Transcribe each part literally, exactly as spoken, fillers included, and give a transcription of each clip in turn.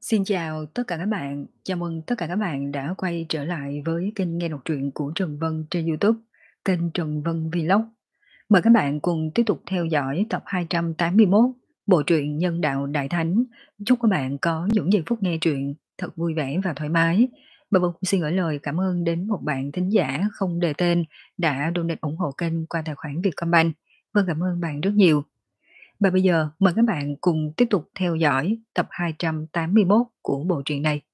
Xin chào tất cả các bạn, chào mừng tất cả các bạn đã quay trở lại với kênh nghe đọc truyện của Trần Vân trên YouTube, kênh Trần Vân Vlog. Mời các bạn cùng tiếp tục theo dõi tập hai trăm tám mươi mốt bộ truyện Nhân đạo Đại Thánh. Chúc các bạn có những giây phút nghe truyện thật vui vẻ và thoải mái. Và Vân xin gửi lời cảm ơn đến một bạn thính giả không đề tên đã donate ủng hộ kênh qua tài khoản Vietcombank. Vâng, cảm ơn bạn rất nhiều. Và bây giờ mời các bạn cùng tiếp tục theo dõi tập hai trăm tám mươi mốt của bộ truyện này.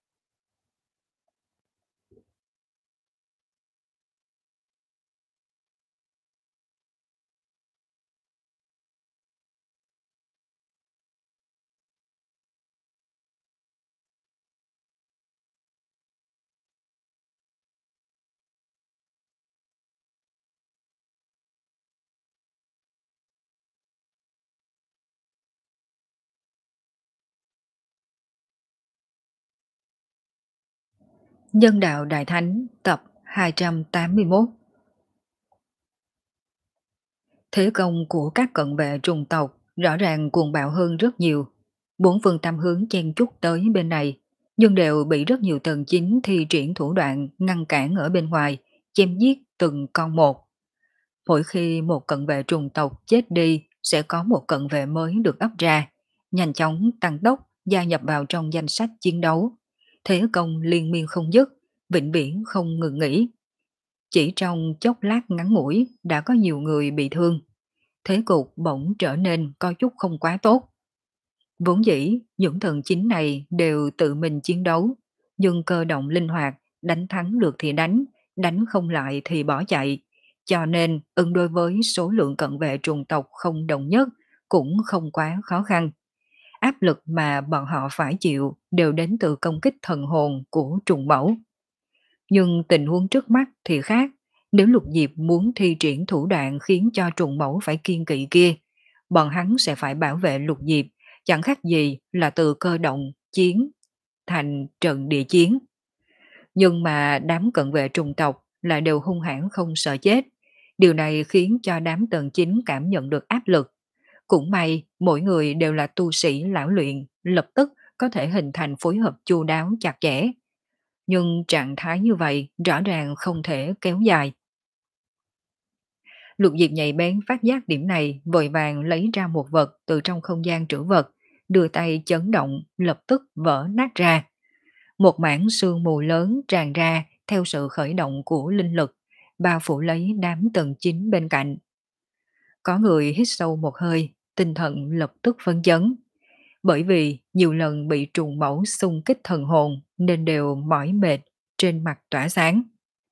Nhân đạo Đại Thánh tập hai trăm tám mươi mốt. Thế công của các cận vệ trùng tộc rõ ràng cuồng bạo hơn rất nhiều. Bốn phương tam hướng chen chúc tới bên này, nhưng đều bị rất nhiều tầng chính thi triển thủ đoạn ngăn cản ở bên ngoài, chém giết từng con một. Mỗi khi một cận vệ trùng tộc chết đi, sẽ có một cận vệ mới được ấp ra, nhanh chóng tăng tốc gia nhập vào trong danh sách chiến đấu. Thế công liên miên không dứt, vĩnh viễn không ngừng nghỉ. Chỉ trong chốc lát ngắn ngủi đã có nhiều người bị thương. Thế cục bỗng trở nên có chút không quá tốt. Vốn dĩ, những thần chính này đều tự mình chiến đấu, nhưng cơ động linh hoạt, đánh thắng được thì đánh, đánh không lại thì bỏ chạy. Cho nên, ứng đối với số lượng cận vệ trùng tộc không đồng nhất cũng không quá khó khăn. Áp lực mà bọn họ phải chịu đều đến từ công kích thần hồn của trùng mẫu. Nhưng tình huống trước mắt thì khác. Nếu Lục Diệp muốn thi triển thủ đoạn khiến cho trùng mẫu phải kiên kỵ kia, bọn hắn sẽ phải bảo vệ Lục Diệp, chẳng khác gì là từ cơ động, chiến, thành trận địa chiến. Nhưng mà đám cận vệ trùng tộc lại đều hung hãn không sợ chết. Điều này khiến cho đám tần chính cảm nhận được áp lực. Cũng may, mỗi người đều là tu sĩ lão luyện, lập tức có thể hình thành phối hợp chu đáo chặt chẽ. Nhưng trạng thái như vậy rõ ràng không thể kéo dài. Lục Diệp nhạy bén phát giác điểm này, vội vàng lấy ra một vật từ trong không gian trữ vật, đưa tay chấn động, lập tức vỡ nát ra. Một mảng sương mù lớn tràn ra theo sự khởi động của linh lực, bao phủ lấy đám tần chính bên cạnh. Có người hít sâu một hơi, tinh thần lập tức phấn chấn. Bởi vì nhiều lần bị trùng mẫu xung kích thần hồn nên đều mỏi mệt, trên mặt tỏa sáng.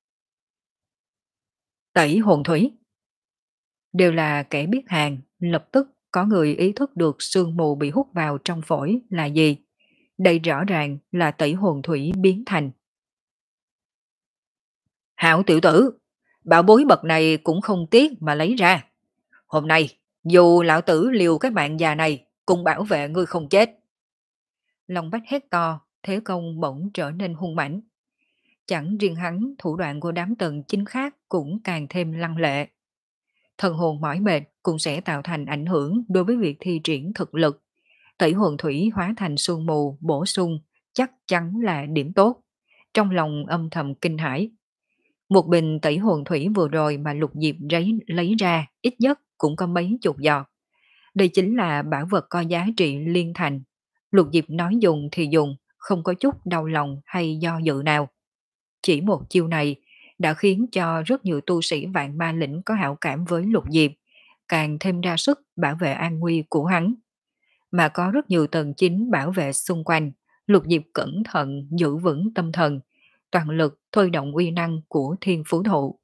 Tẩy hồn thủy đều là kẻ biết hàng, lập tức có người ý thức được sương mù bị hút vào trong phổi là gì. Đây rõ ràng là tẩy hồn thủy biến thành. Hạo tiểu tử, bảo bối bậc này cũng không tiếc mà lấy ra. Hôm nay, dù lão tử liều cái mạng già này, cùng bảo vệ ngươi không chết. Long Bách hét to, thế công bỗng trở nên hung mãnh. Chẳng riêng hắn, thủ đoạn của đám tần chính khác cũng càng thêm lăng lệ. Thần hồn mỏi mệt cũng sẽ tạo thành ảnh hưởng đối với việc thi triển thực lực. Tẩy hồn thủy hóa thành sương mù, bổ sung, chắc chắn là điểm tốt. Trong lòng âm thầm kinh hãi. Một bình tẩy hồn thủy vừa rồi mà Lục Diệp lấy, lấy ra, ít nhất cũng có mấy chục giọt. Đây chính là bảo vật có giá trị liên thành. Lục Diệp nói dùng thì dùng, không có chút đau lòng hay do dự nào. Chỉ một chiêu này đã khiến cho rất nhiều tu sĩ vạn ma lĩnh có hảo cảm với Lục Diệp, càng thêm ra sức bảo vệ an nguy của hắn. Mà có rất nhiều tầng chính bảo vệ xung quanh, Lục Diệp cẩn thận giữ vững tâm thần, toàn lực thôi động uy năng của thiên phú thụ.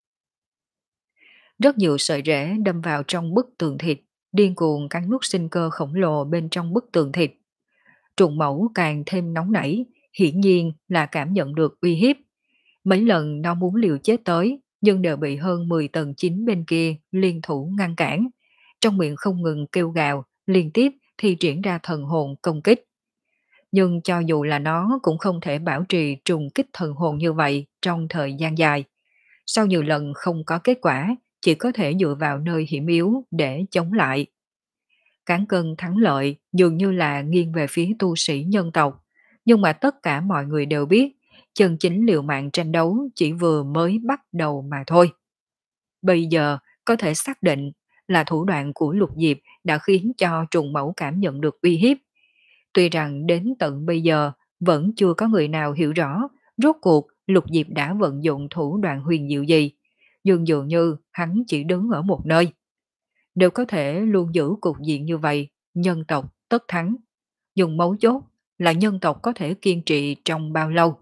Rất nhiều sợi rễ đâm vào trong bức tường thịt, điên cuồng cắn nuốt sinh cơ khổng lồ bên trong bức tường thịt. Trùng mẫu càng thêm nóng nảy, hiển nhiên là cảm nhận được uy hiếp. Mấy lần nó muốn liều chết tới, nhưng đều bị hơn mười tầng chính bên kia liên thủ ngăn cản. Trong miệng không ngừng kêu gào, liên tiếp thi triển ra thần hồn công kích. Nhưng cho dù là nó cũng không thể bảo trì trùng kích thần hồn như vậy trong thời gian dài. Sau nhiều lần không có kết quả, chỉ có thể dựa vào nơi hiểm yếu để chống lại. Cán cân thắng lợi dường như là nghiêng về phía tu sĩ nhân tộc. Nhưng mà tất cả mọi người đều biết, chân chính liều mạng tranh đấu chỉ vừa mới bắt đầu mà thôi. Bây giờ có thể xác định là thủ đoạn của Lục Diệp đã khiến cho trùng mẫu cảm nhận được uy hiếp. Tuy rằng đến tận bây giờ vẫn chưa có người nào hiểu rõ rốt cuộc Lục Diệp đã vận dụng thủ đoạn huyền diệu gì, nhưng dường như hắn chỉ đứng ở một nơi. Đều có thể luôn giữ cục diện như vậy, nhân tộc tất thắng. Nhưng mấu chốt là nhân tộc có thể kiên trì trong bao lâu.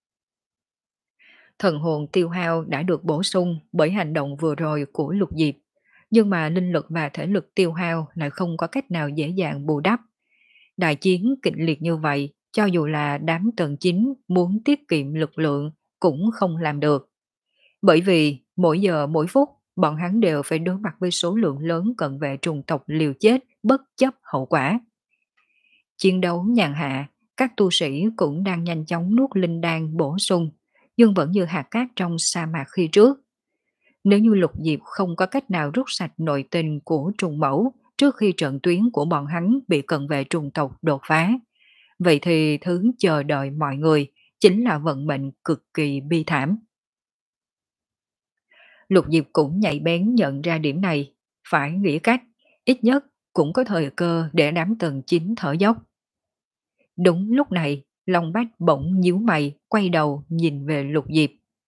Thần hồn tiêu hao đã được bổ sung bởi hành động vừa rồi của Lục Diệp, nhưng mà linh lực và thể lực tiêu hao lại không có cách nào dễ dàng bù đắp. Đại chiến kịch liệt như vậy, cho dù là đám tần chính muốn tiết kiệm lực lượng cũng không làm được. Bởi vì mỗi giờ mỗi phút, bọn hắn đều phải đối mặt với số lượng lớn cận vệ trùng tộc liều chết bất chấp hậu quả. Chiến đấu nhàn hạ, các tu sĩ cũng đang nhanh chóng nuốt linh đan bổ sung, nhưng vẫn như hạt cát trong sa mạc khi trước. Nếu như Lục Diệp không có cách nào rút sạch nội tình của trùng mẫu trước khi trận tuyến của bọn hắn bị cận vệ trùng tộc đột phá, vậy thì thứ chờ đợi mọi người chính là vận mệnh cực kỳ bi thảm. Lục Diệp cũng nhạy bén nhận ra điểm này, phải nghĩ cách, ít nhất cũng có thời cơ để đám tần chính thở dốc. Đúng lúc này, Long Bách bỗng nhíu mày, quay đầu nhìn về Lục Diệp.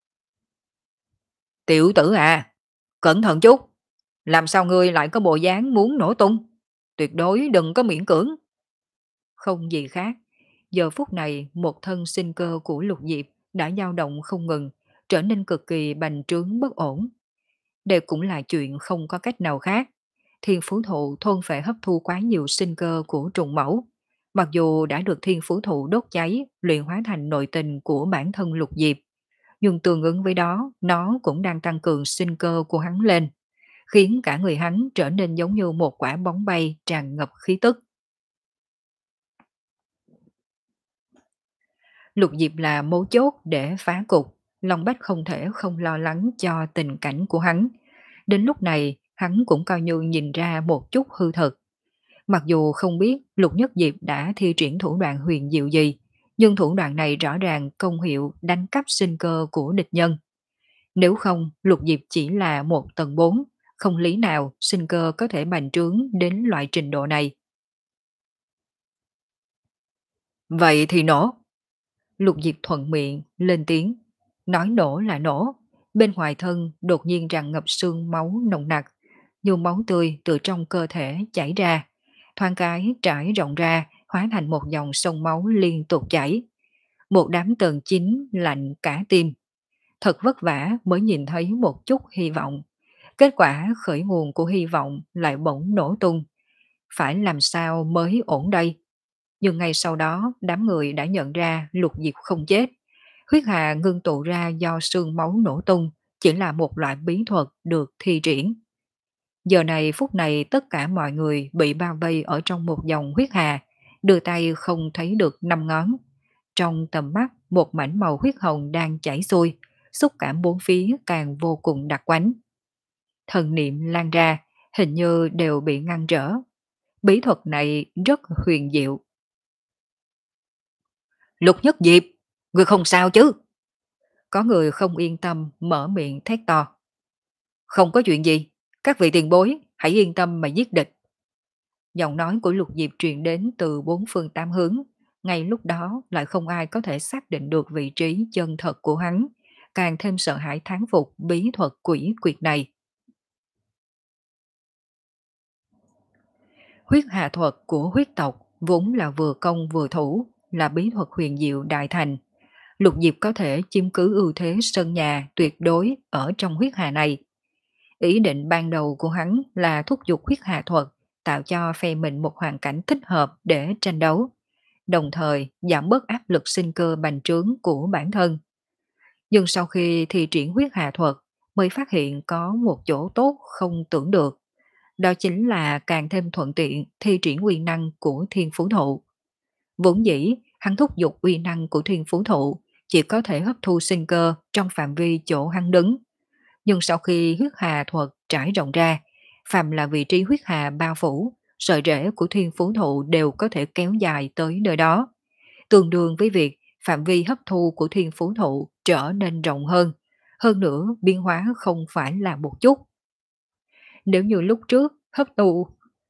Tiểu tử à, cẩn thận chút, làm sao ngươi lại có bộ dáng muốn nổ tung? Tuyệt đối đừng có miễn cưỡng. Không gì khác, giờ phút này một thân sinh cơ của Lục Diệp đã dao động không ngừng, trở nên cực kỳ bành trướng bất ổn. Đây cũng là chuyện không có cách nào khác. Thiên phú thụ thôn phải hấp thu quá nhiều sinh cơ của trùng mẫu. Mặc dù đã được thiên phú thụ đốt cháy, luyện hóa thành nội tình của bản thân Lục Diệp, nhưng tương ứng với đó, nó cũng đang tăng cường sinh cơ của hắn lên, khiến cả người hắn trở nên giống như một quả bóng bay tràn ngập khí tức. Lục Diệp là mấu chốt để phá cục, Long Bách không thể không lo lắng cho tình cảnh của hắn. Đến lúc này, hắn cũng coi như nhìn ra một chút hư thực. Mặc dù không biết Lục Nhất Diệp đã thi triển thủ đoạn huyền diệu gì, nhưng thủ đoạn này rõ ràng công hiệu đánh cắp sinh cơ của địch nhân. Nếu không, Lục Diệp chỉ là một tầng bốn, không lý nào sinh cơ có thể bành trướng đến loại trình độ này. Vậy thì nổ. Lục Diệp thuận miệng, lên tiếng. Nói nổ là nổ. Bên ngoài thân đột nhiên tràn ngập sương máu nồng nặc, như máu tươi từ trong cơ thể chảy ra. Thoáng cái trải rộng ra, hóa thành một dòng sông máu liên tục chảy. Một đám tần chính lạnh cả tim. Thật vất vả mới nhìn thấy một chút hy vọng. Kết quả khởi nguồn của hy vọng lại bỗng nổ tung. Phải làm sao mới ổn đây? Nhưng ngay sau đó đám người đã nhận ra Lục Diệp không chết. Huyết hà ngưng tụ ra do sương máu nổ tung chỉ là một loại bí thuật được thi triển. Giờ này phút này tất cả mọi người bị bao vây ở trong một dòng huyết hà, đưa tay không thấy được năm ngón. Trong tầm mắt một mảnh màu huyết hồng đang chảy xuôi, xúc cảm bốn phía càng vô cùng đặc quánh. Thần niệm lan ra, hình như đều bị ngăn trở. Bí thuật này rất huyền diệu. Lục Nhất Diệp, người không sao chứ? Có người không yên tâm mở miệng thét to. Không có chuyện gì, các vị tiền bối hãy yên tâm mà giết địch. Giọng nói của Lục Diệp truyền đến từ bốn phương tám hướng, ngay lúc đó lại không ai có thể xác định được vị trí chân thật của hắn, càng thêm sợ hãi thán phục bí thuật quỷ quyệt này. Huyết hà thuật của huyết tộc vốn là vừa công vừa thủ, là bí thuật huyền diệu đại thành. Lục Diệp có thể chiếm cứ ưu thế sân nhà tuyệt đối ở trong huyết hà này. Ý định ban đầu của hắn là thúc giục huyết hà thuật, tạo cho phe mình một hoàn cảnh thích hợp để tranh đấu, đồng thời giảm bớt áp lực sinh cơ bành trướng của bản thân. Nhưng sau khi thi triển huyết hà thuật, mới phát hiện có một chỗ tốt không tưởng được. Đó chính là càng thêm thuận tiện thi triển uy năng của thiên phú thụ. Vốn dĩ, hắn thúc giục uy năng của thiên phú thụ chỉ có thể hấp thu sinh cơ trong phạm vi chỗ hắn đứng. Nhưng sau khi huyết hà thuật trải rộng ra, phàm là vị trí huyết hà bao phủ, sợi rễ của thiên phú thụ đều có thể kéo dài tới nơi đó. tương đương với việc phạm vi hấp thu của thiên phú thụ trở nên rộng hơn. Hơn nữa, biến hóa không phải là một chút. Nếu như lúc trước hấp thụ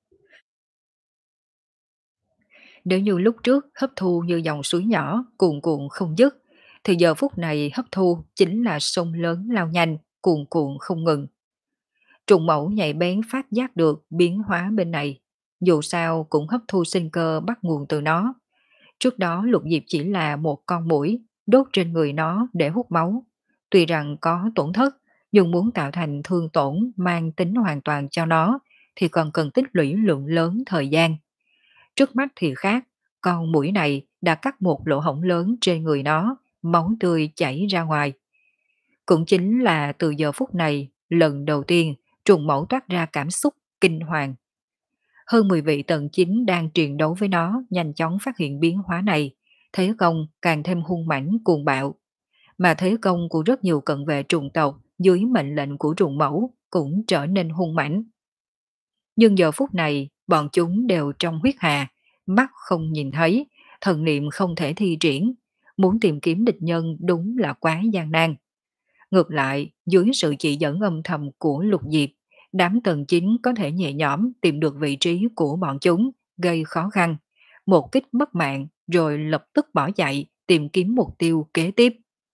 Nếu như lúc trước hấp thu như dòng suối nhỏ, cuồn cuộn không dứt, thì giờ phút này hấp thu chính là sông lớn lao nhanh, cuồn cuộn không ngừng. Trùng mẫu nhạy bén phát giác được biến hóa bên này, dù sao cũng hấp thu sinh cơ bắt nguồn từ nó. Trước đó lục diệp chỉ là một con muỗi đốt trên người nó để hút máu. Tuy rằng có tổn thất, nhưng muốn tạo thành thương tổn mang tính hoàn toàn cho nó thì còn cần tích lũy lượng lớn thời gian. Trước mắt thì khác, con muỗi này đã cắt một lỗ hổng lớn trên người nó, máu tươi chảy ra ngoài. Cũng chính là từ giờ phút này, lần đầu tiên trùng mẫu toát ra cảm xúc kinh hoàng. Hơn mười vị tần chính đang truyền đấu với nó nhanh chóng phát hiện biến hóa này, thế công càng thêm hung mãnh cuồng bạo. Mà thế công của rất nhiều cận vệ trùng tộc dưới mệnh lệnh của trùng mẫu cũng trở nên hung mãnh. Nhưng giờ phút này, bọn chúng đều trong huyết hà, mắt không nhìn thấy, thần niệm không thể thi triển, muốn tìm kiếm địch nhân đúng là quá gian nan. Ngược lại, dưới sự chỉ dẫn âm thầm của lục diệp, đám tần chính có thể nhẹ nhõm tìm được vị trí của bọn chúng, gây khó khăn. Một kích mất mạng rồi lập tức bỏ chạy, tìm kiếm mục tiêu kế tiếp.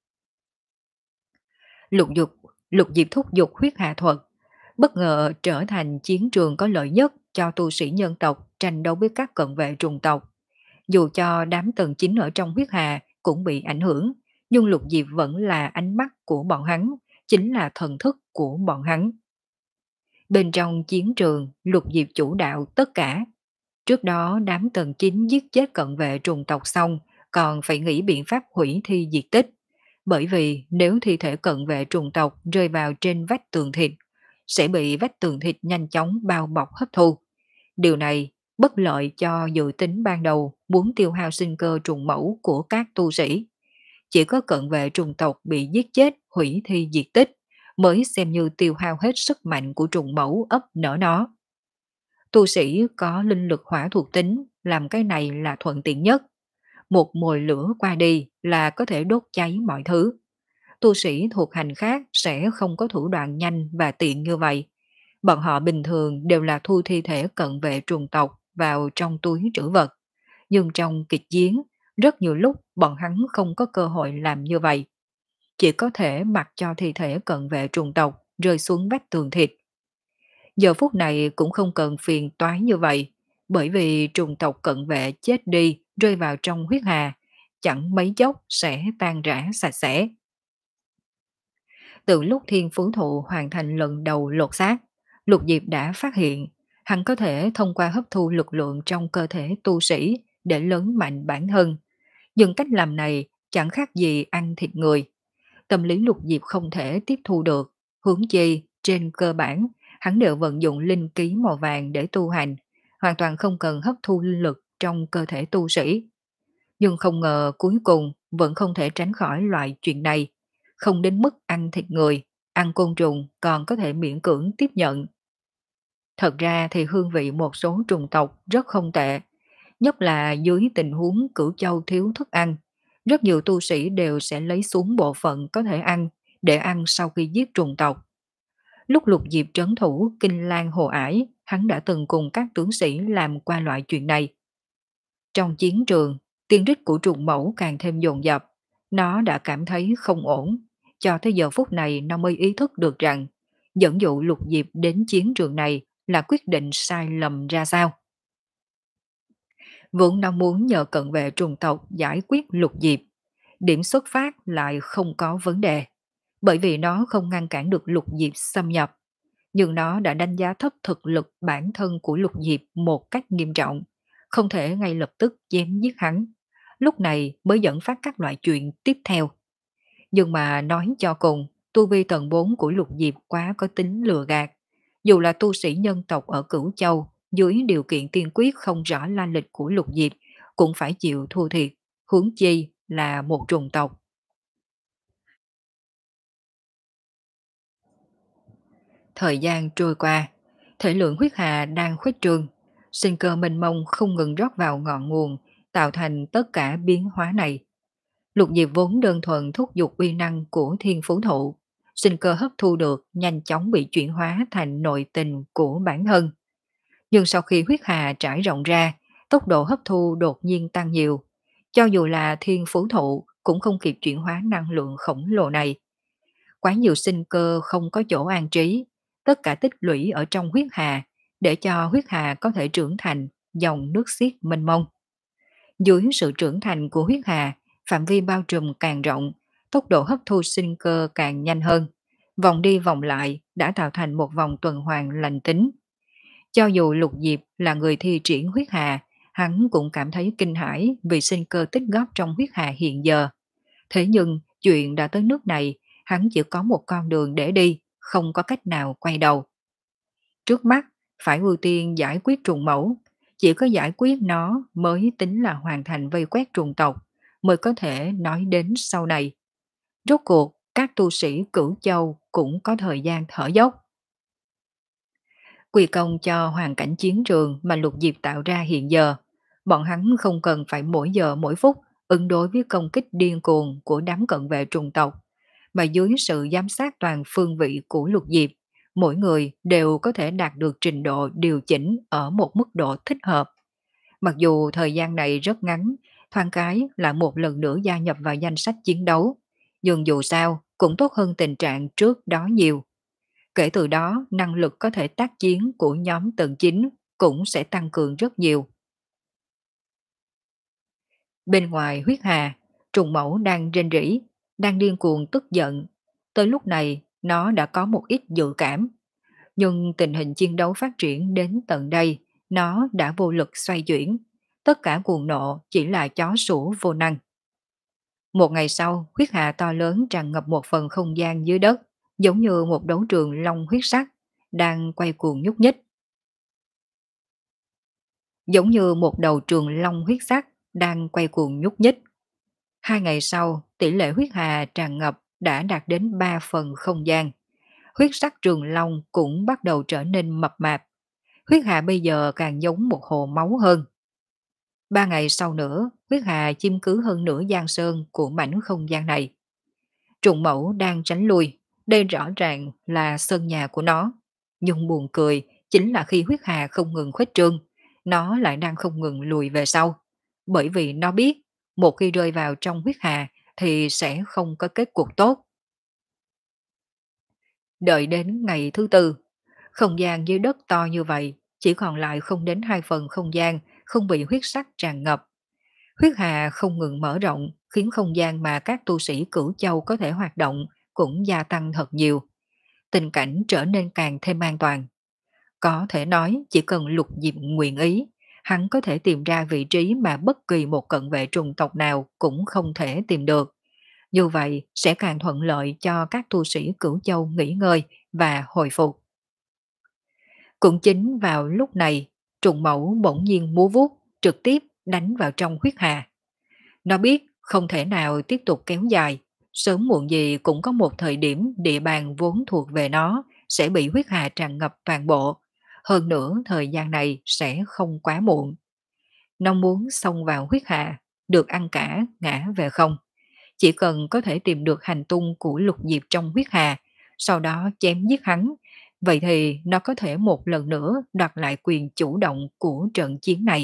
Lục dục, lục diệp thúc dục huyết hạ thuật, bất ngờ trở thành chiến trường có lợi nhất cho tu sĩ nhân tộc tranh đấu với các cận vệ trùng tộc. Dù cho đám tần chính ở trong huyết hà cũng bị ảnh hưởng, nhưng lục diệp vẫn là ánh mắt của bọn hắn, chính là thần thức của bọn hắn. Bên trong chiến trường, lục diệp chủ đạo tất cả. Trước đó đám tần chính giết chết cận vệ trùng tộc xong, còn phải nghĩ biện pháp hủy thi diệt tích. Bởi vì nếu thi thể cận vệ trùng tộc rơi vào trên vách tường thịt, sẽ bị vách tường thịt nhanh chóng bao bọc hấp thu. Điều này bất lợi cho dự tính ban đầu muốn tiêu hao sinh cơ trùng mẫu của các tu sĩ. Chỉ có cận vệ trùng tộc bị giết chết hủy thi diệt tích mới xem như tiêu hao hết sức mạnh của trùng mẫu ấp nở nó. Tu sĩ có linh lực hỏa thuộc tính làm cái này là thuận tiện nhất. Một mồi lửa qua đi là có thể đốt cháy mọi thứ. Tu sĩ thuộc hành khác sẽ không có thủ đoạn nhanh và tiện như vậy. Bọn họ bình thường đều là thu thi thể cận vệ trùng tộc vào trong túi trữ vật. Nhưng trong kịch chiến, rất nhiều lúc bọn hắn không có cơ hội làm như vậy. Chỉ có thể mặc cho thi thể cận vệ trùng tộc rơi xuống vách tường thịt. Giờ phút này cũng không cần phiền toái như vậy, bởi vì trùng tộc cận vệ chết đi rơi vào trong huyết hà, chẳng mấy chốc sẽ tan rã sạch sẽ. Từ lúc thiên phú thụ hoàn thành lần đầu lột xác, Lục Diệp đã phát hiện hắn có thể thông qua hấp thu lực lượng trong cơ thể tu sĩ để lớn mạnh bản thân. Nhưng cách làm này chẳng khác gì ăn thịt người. Tâm lý Lục Diệp không thể tiếp thu được, hướng chi trên cơ bản hắn đều vận dụng linh ký màu vàng để tu hành, hoàn toàn không cần hấp thu linh lực trong cơ thể tu sĩ. Nhưng không ngờ cuối cùng vẫn không thể tránh khỏi loại chuyện này, không đến mức ăn thịt người, ăn côn trùng còn có thể miễn cưỡng tiếp nhận. Thật ra thì hương vị một số trùng tộc rất không tệ, nhất là dưới tình huống cửu châu thiếu thức ăn. Rất nhiều tu sĩ đều sẽ lấy xuống bộ phận có thể ăn để ăn sau khi giết trùng tộc. Lúc Lục Diệp trấn thủ Kinh Lan Hồ Ải, hắn đã từng cùng các tướng sĩ làm qua loại chuyện này. Trong chiến trường, tiên rít của trùng mẫu càng thêm dồn dập. Nó đã cảm thấy không ổn. Cho tới giờ phút này nó mới ý thức được rằng dẫn dụ Lục Diệp đến chiến trường này là quyết định sai lầm ra sao. Vốn nó muốn nhờ cận vệ trùng tộc giải quyết Lục Diệp. Điểm xuất phát lại không có vấn đề. Bởi vì nó không ngăn cản được Lục Diệp xâm nhập. Nhưng nó đã đánh giá thấp thực lực bản thân của Lục Diệp một cách nghiêm trọng, không thể ngay lập tức chém giết hắn. Lúc này mới dẫn phát các loại chuyện tiếp theo. Nhưng mà nói cho cùng, tu vi tầng bốn của Lục Diệp quá có tính lừa gạt. Dù là tu sĩ nhân tộc ở Cửu Châu, dưới điều kiện tiên quyết không rõ la lịch của Lục Diệp, cũng phải chịu thua thiệt, huống chi là một trùng tộc. Thời gian trôi qua, thể lượng huyết hà đang khuếch trương, sinh cơ mênh mông không ngừng rót vào ngọn nguồn, tạo thành tất cả biến hóa này. Lục diệp vốn đơn thuần thúc giục uy năng của thiên phú thụ, sinh cơ hấp thu được nhanh chóng bị chuyển hóa thành nội tình của bản thân. Nhưng sau khi huyết hà trải rộng ra, tốc độ hấp thu đột nhiên tăng nhiều. Cho dù là thiên phú thụ cũng không kịp chuyển hóa năng lượng khổng lồ này. Quá nhiều sinh cơ không có chỗ an trí, tất cả tích lũy ở trong huyết hà để cho huyết hà có thể trưởng thành dòng nước xiết mênh mông. Dưới sự trưởng thành của huyết hà, phạm vi bao trùm càng rộng, tốc độ hấp thu sinh cơ càng nhanh hơn. Vòng đi vòng lại đã tạo thành một vòng tuần hoàn lành tính. Cho dù Lục Diệp là người thi triển huyết hà, hắn cũng cảm thấy kinh hãi vì sinh cơ tích góp trong huyết hà hiện giờ. Thế nhưng, chuyện đã tới nước này, hắn chỉ có một con đường để đi, không có cách nào quay đầu. Trước mắt, phải ưu tiên giải quyết trùng mẫu. Chỉ có giải quyết nó mới tính là hoàn thành vây quét trùng tộc, mới có thể nói đến sau này. Rốt cuộc, các tu sĩ Cửu Châu cũng có thời gian thở dốc. Quy công cho hoàn cảnh chiến trường mà Lục Diệp tạo ra hiện giờ. Bọn hắn không cần phải mỗi giờ mỗi phút ứng đối với công kích điên cuồng của đám cận vệ trùng tộc, mà dưới sự giám sát toàn phương vị của Lục Diệp, mỗi người đều có thể đạt được trình độ điều chỉnh ở một mức độ thích hợp. Mặc dù thời gian này rất ngắn, thoáng cái là một lần nữa gia nhập vào danh sách chiến đấu, nhưng dù sao cũng tốt hơn tình trạng trước đó nhiều. Kể từ đó, năng lực có thể tác chiến của nhóm tầng chín cũng sẽ tăng cường rất nhiều. Bên ngoài huyết hà, trùng mẫu đang rên rỉ, đang điên cuồng tức giận. Tới lúc này, nó đã có một ít dự cảm. Nhưng tình hình chiến đấu phát triển đến tận đây, nó đã vô lực xoay chuyển. Tất cả cuồng nộ chỉ là chó sủa vô năng. Một ngày sau, huyết hà to lớn tràn ngập một phần không gian dưới đất, giống như một đấu trường long huyết sắc, đang quay cuồng nhúc nhích. Giống như một đầu trường long huyết sắc, đang quay cuồng nhúc nhích. Hai ngày sau, tỷ lệ huyết hà tràn ngập đã đạt đến ba phần không gian. Huyết sắc trường long cũng bắt đầu trở nên mập mạp. Huyết hà bây giờ càng giống một hồ máu hơn. Ba ngày sau nữa, huyết hà chiếm cứ hơn nửa giang sơn của mảnh không gian này. Trùng mẫu đang tránh lui, đây rõ ràng là sân nhà của nó. Nhưng buồn cười chính là khi huyết hà không ngừng khuếch trương, nó lại đang không ngừng lùi về sau. Bởi vì nó biết, một khi rơi vào trong huyết hà thì sẽ không có kết cục tốt. Đợi đến ngày thứ tư, không gian dưới đất to như vậy, chỉ còn lại không đến hai phần không gian không bị huyết sắc tràn ngập. Huyết hà không ngừng mở rộng, khiến không gian mà các tu sĩ Cửu Châu có thể hoạt động cũng gia tăng thật nhiều. Tình cảnh trở nên càng thêm an toàn. Có thể nói chỉ cần Lục Diệp nguyện ý, hắn có thể tìm ra vị trí mà bất kỳ một cận vệ trùng tộc nào cũng không thể tìm được. Như vậy sẽ càng thuận lợi cho các tu sĩ Cửu Châu nghỉ ngơi và hồi phục. Cũng chính vào lúc này, trùng mẫu bỗng nhiên múa vuốt, trực tiếp đánh vào trong huyết hà. Nó biết không thể nào tiếp tục kéo dài, sớm muộn gì cũng có một thời điểm địa bàn vốn thuộc về nó sẽ bị huyết hà tràn ngập toàn bộ. Hơn nữa thời gian này sẽ không quá muộn. Nó muốn xông vào huyết hà, được ăn cả, ngã về không. Chỉ cần có thể tìm được hành tung của Lục Diệp trong huyết hà, sau đó chém giết hắn, vậy thì nó có thể một lần nữa đoạt lại quyền chủ động của trận chiến này.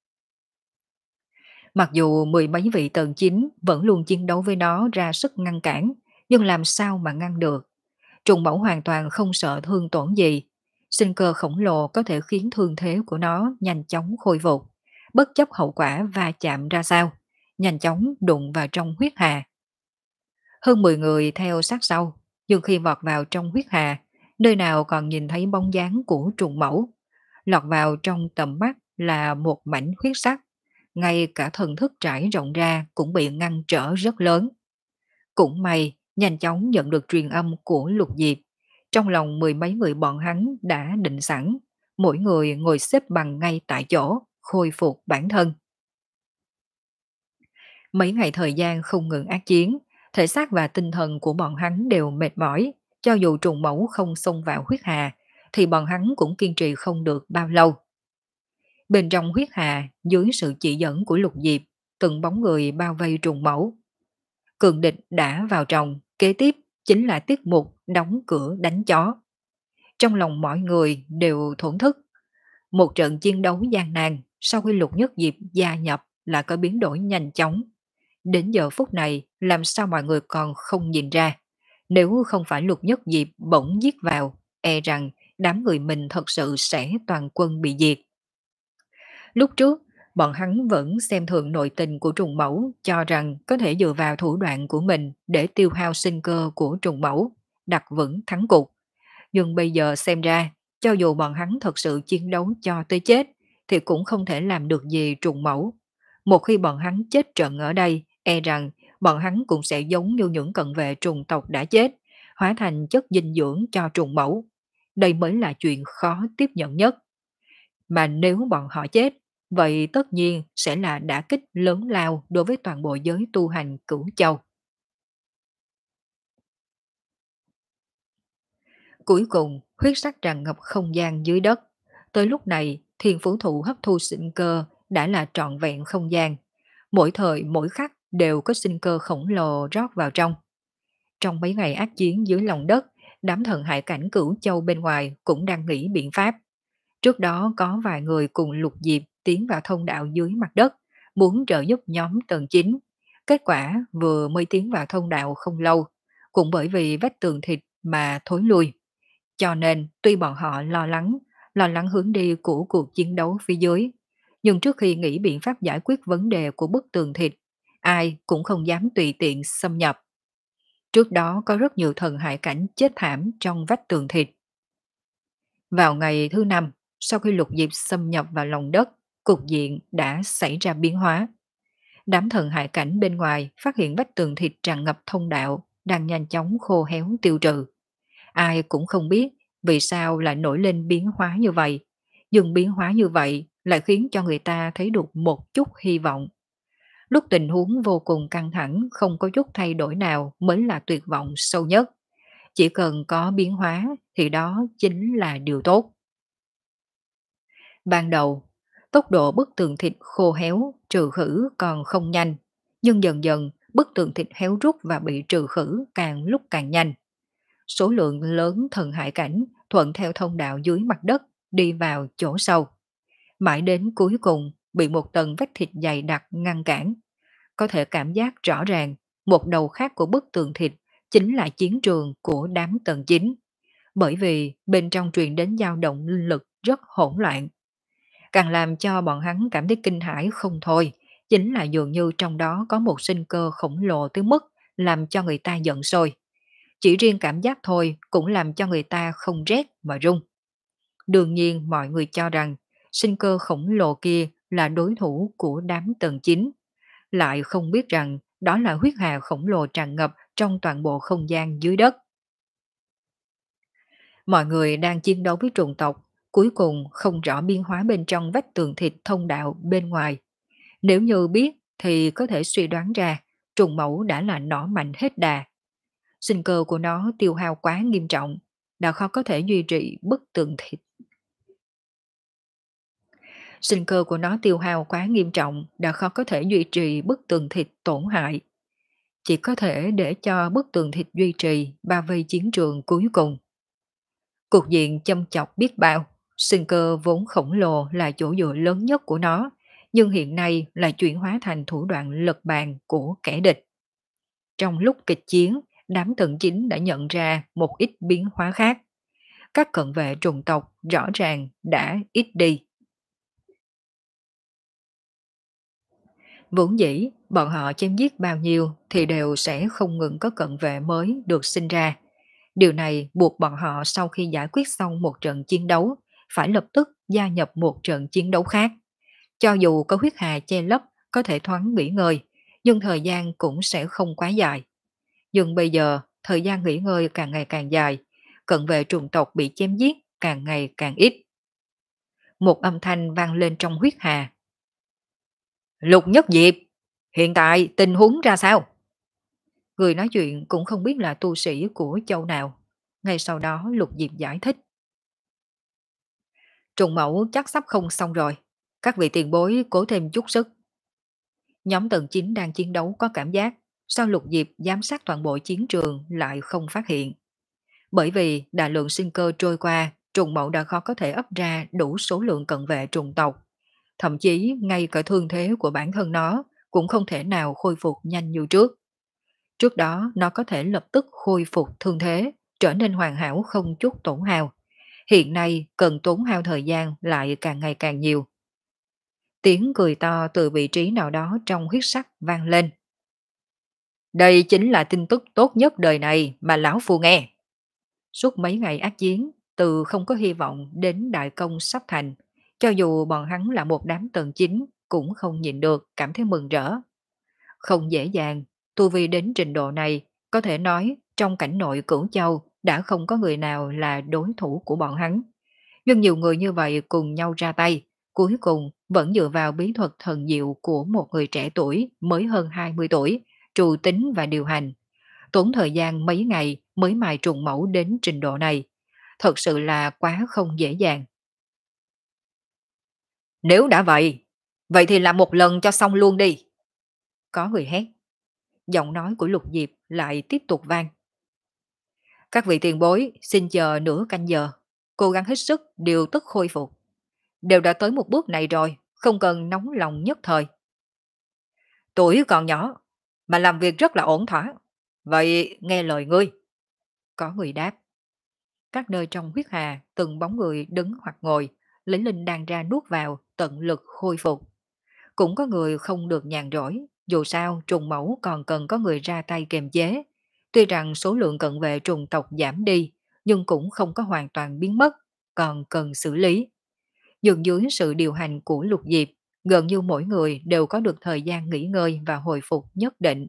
Mặc dù mười mấy vị tầng chín vẫn luôn chiến đấu với nó ra sức ngăn cản, nhưng làm sao mà ngăn được. Trùng mẫu hoàn toàn không sợ thương tổn gì. Sinh cơ khổng lồ có thể khiến thương thế của nó nhanh chóng khôi phục, bất chấp hậu quả va chạm ra sao, nhanh chóng đụng vào trong huyết hà. Hơn mười người theo sát sau, nhưng khi vọt vào trong huyết hà, nơi nào còn nhìn thấy bóng dáng của trùng mẫu. Lọt vào trong tầm mắt là một mảnh huyết sắc, ngay cả thần thức trải rộng ra cũng bị ngăn trở rất lớn. Cũng may, nhanh chóng nhận được truyền âm của Lục Diệp. Trong lòng mười mấy người bọn hắn đã định sẵn, mỗi người ngồi xếp bằng ngay tại chỗ, khôi phục bản thân. Mấy ngày thời gian không ngừng ác chiến, thể xác và tinh thần của bọn hắn đều mệt mỏi. Cho dù trùng mẫu không xông vào huyết hà, thì bọn hắn cũng kiên trì không được bao lâu. Bên trong huyết hà, dưới sự chỉ dẫn của Lục Diệp, từng bóng người bao vây trùng mẫu. Cường địch đã vào trong, kế tiếp chính là tiết mục đóng cửa đánh chó. Trong lòng mọi người đều thổn thức. Một trận chiến đấu gian nan sau khi Lục Nhất Diệp gia nhập là có biến đổi nhanh chóng. Đến giờ phút này làm sao mọi người còn không nhìn ra. Nếu không phải Lục Nhất Diệp bỗng giết vào, e rằng đám người mình thật sự sẽ toàn quân bị diệt. Lúc trước, bọn hắn vẫn xem thường nội tình của trùng mẫu, cho rằng có thể dựa vào thủ đoạn của mình để tiêu hao sinh cơ của trùng mẫu, đặt vững thắng cục. Nhưng bây giờ xem ra, cho dù bọn hắn thật sự chiến đấu cho tới chết, thì cũng không thể làm được gì trùng mẫu. Một khi bọn hắn chết trận ở đây, e rằng bọn hắn cũng sẽ giống như những cận vệ trùng tộc đã chết, hóa thành chất dinh dưỡng cho trùng mẫu. Đây mới là chuyện khó tiếp nhận nhất. Mà nếu bọn họ chết, vậy tất nhiên sẽ là đả kích lớn lao đối với toàn bộ giới tu hành cửu châu. Cuối cùng, huyết sắc tràn ngập không gian dưới đất. Tới lúc này, thiên phú thụ hấp thu sinh cơ đã là trọn vẹn không gian. Mỗi thời mỗi khắc đều có sinh cơ khổng lồ rót vào trong. Trong mấy ngày ác chiến dưới lòng đất, đám thần hải cảnh cửu châu bên ngoài cũng đang nghĩ biện pháp. Trước đó có vài người cùng Lục Diệp tiến vào thông đạo dưới mặt đất, muốn trợ giúp nhóm tầng chín. Kết quả vừa mới tiến vào thông đạo không lâu, cũng bởi vì vách tường thịt mà thối lui. Cho nên tuy bọn họ lo lắng, lo lắng hướng đi của cuộc chiến đấu phía dưới, nhưng trước khi nghĩ biện pháp giải quyết vấn đề của bức tường thịt, ai cũng không dám tùy tiện xâm nhập. Trước đó có rất nhiều thần hại cảnh chết thảm trong vách tường thịt. Vào ngày thứ năm, sau khi Lục Diệp xâm nhập vào lòng đất, cục diện đã xảy ra biến hóa. Đám thần hại cảnh bên ngoài phát hiện vách tường thịt tràn ngập thông đạo, đang nhanh chóng khô héo tiêu trừ. Ai cũng không biết vì sao lại nổi lên biến hóa như vậy. Nhưng biến hóa như vậy lại khiến cho người ta thấy được một chút hy vọng. Lúc tình huống vô cùng căng thẳng, không có chút thay đổi nào mới là tuyệt vọng sâu nhất. Chỉ cần có biến hóa thì đó chính là điều tốt. Ban đầu, tốc độ bức tường thịt khô héo, trừ khử còn không nhanh. Nhưng dần dần, bức tường thịt héo rút và bị trừ khử càng lúc càng nhanh. Số lượng lớn thần hải cảnh thuận theo thông đạo dưới mặt đất đi vào chỗ sâu. Mãi đến cuối cùng bị một tầng vách thịt dày đặc ngăn cản. Có thể cảm giác rõ ràng một đầu khác của bức tường thịt chính là chiến trường của đám tầng chín. Bởi vì bên trong truyền đến dao động linh lực rất hỗn loạn. Càng làm cho bọn hắn cảm thấy kinh hãi không thôi, chính là dường như trong đó có một sinh cơ khổng lồ tới mức làm cho người ta giận sôi. Chỉ riêng cảm giác thôi cũng làm cho người ta không rét mà run. Đương nhiên mọi người cho rằng sinh cơ khổng lồ kia là đối thủ của đám tầng chín, lại không biết rằng đó là huyết hà khổng lồ tràn ngập trong toàn bộ không gian dưới đất. Mọi người đang chiến đấu với trùng tộc, cuối cùng không rõ biến hóa bên trong vách tường thịt thông đạo bên ngoài. Nếu như biết thì có thể suy đoán ra trùng mẫu đã là nỏ mạnh hết đà. Sinh cơ của nó tiêu hao quá nghiêm trọng, đã khó có thể duy trì bức tường thịt. Sinh cơ của nó tiêu hao quá nghiêm trọng, đã khó có thể duy trì bức tường thịt tổn hại. Chỉ có thể để cho bức tường thịt duy trì bao vây chiến trường cuối cùng. Cục diện châm chọc biết bao, sinh cơ vốn khổng lồ là chỗ dựa lớn nhất của nó, nhưng hiện nay lại chuyển hóa thành thủ đoạn lật bàn của kẻ địch. Trong lúc kịch chiến, đám tận chính đã nhận ra một ít biến hóa khác. Các cận vệ trùng tộc rõ ràng đã ít đi. Vốn dĩ, bọn họ chém giết bao nhiêu thì đều sẽ không ngừng có cận vệ mới được sinh ra. Điều này buộc bọn họ sau khi giải quyết xong một trận chiến đấu, phải lập tức gia nhập một trận chiến đấu khác. Cho dù có huyết hà che lấp, có thể thoáng nghỉ ngơi, nhưng thời gian cũng sẽ không quá dài. Nhưng bây giờ, thời gian nghỉ ngơi càng ngày càng dài, cận vệ trùng tộc bị chém giết càng ngày càng ít. Một âm thanh vang lên trong huyết hà. Lục Nhất Diệp, hiện tại tình huống ra sao? Người nói chuyện cũng không biết là tu sĩ của châu nào. Ngay sau đó Lục Diệp giải thích. Trùng mẫu chắc sắp không xong rồi. Các vị tiền bối cố thêm chút sức. Nhóm tần chính đang chiến đấu có cảm giác, sao Lục Diệp giám sát toàn bộ chiến trường lại không phát hiện. Bởi vì đại lượng sinh cơ trôi qua, trùng mẫu đã khó có thể ấp ra đủ số lượng cận vệ trùng tộc. Thậm chí ngay cả thương thế của bản thân nó cũng không thể nào khôi phục nhanh như trước. Trước đó nó có thể lập tức khôi phục thương thế, trở nên hoàn hảo không chút tổn hao. Hiện nay cần tốn hao thời gian lại càng ngày càng nhiều. Tiếng cười to từ vị trí nào đó trong huyết sắc vang lên. Đây chính là tin tức tốt nhất đời này mà lão phu nghe. Suốt mấy ngày ác chiến, từ không có hy vọng đến đại công sắp thành, cho dù bọn hắn là một đám tần chính cũng không nhịn được cảm thấy mừng rỡ. Không dễ dàng, tu vi đến trình độ này, có thể nói trong cảnh nội Cửu Châu đã không có người nào là đối thủ của bọn hắn. Nhưng nhiều người như vậy cùng nhau ra tay, cuối cùng vẫn dựa vào bí thuật thần diệu của một người trẻ tuổi mới hơn hai mươi tuổi, trù tính và điều hành. Tốn thời gian mấy ngày mới mài trùng mẫu đến trình độ này. Thật sự là quá không dễ dàng. Nếu đã vậy, vậy thì làm một lần cho xong luôn đi. Có người hét. Giọng nói của Lục Diệp lại tiếp tục vang. Các vị tiền bối xin chờ nửa canh giờ. Cố gắng hết sức điều tức khôi phục. Đều đã tới một bước này rồi, không cần nóng lòng nhất thời. Tuổi còn nhỏ, mà làm việc rất là ổn thỏa. Vậy nghe lời ngươi. Có người đáp. Các nơi trong huyết hà, từng bóng người đứng hoặc ngồi, lấy linh đan ra nuốt vào, tận lực khôi phục. Cũng có người không được nhàn rỗi, dù sao trùng mẫu còn cần có người ra tay kiềm chế. Tuy rằng số lượng cận vệ trùng tộc giảm đi, nhưng cũng không có hoàn toàn biến mất, còn cần xử lý. Dường dưới sự điều hành của Lục Diệp, gần như mỗi người đều có được thời gian nghỉ ngơi và hồi phục nhất định.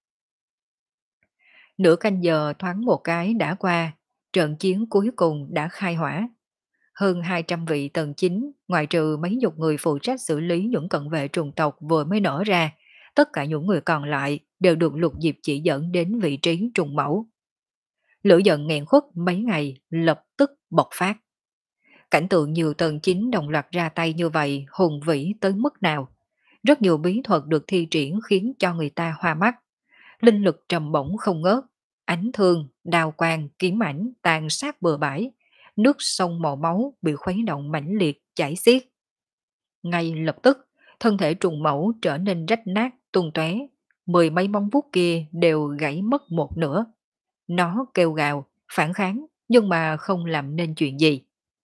Nửa canh giờ thoáng một cái đã qua, trận chiến cuối cùng đã khai hỏa. Hơn hai trăm vị tần chính, ngoại trừ mấy chục người phụ trách xử lý những cận vệ trùng tộc vừa mới nở ra, tất cả những người còn lại đều được Lục Diệp chỉ dẫn đến vị trí trùng mẫu. Lửa giận nghẹn khuất mấy ngày lập tức bộc phát. Cảnh tượng nhiều tần chính đồng loạt ra tay như vậy hùng vĩ tới mức nào. Rất nhiều bí thuật được thi triển khiến cho người ta hoa mắt. Linh lực trầm bổng không ngớt, ánh thương, đao quang, kiếm ảnh tàn sát bừa bãi, nước sông màu máu bị khuấy động mãnh liệt chảy xiết. Ngay lập tức, thân thể trùng mẫu trở nên rách nát, tung tóe, mười mấy móng vuốt kia đều gãy mất một nửa. Nó kêu gào, phản kháng, nhưng mà không làm nên chuyện gì.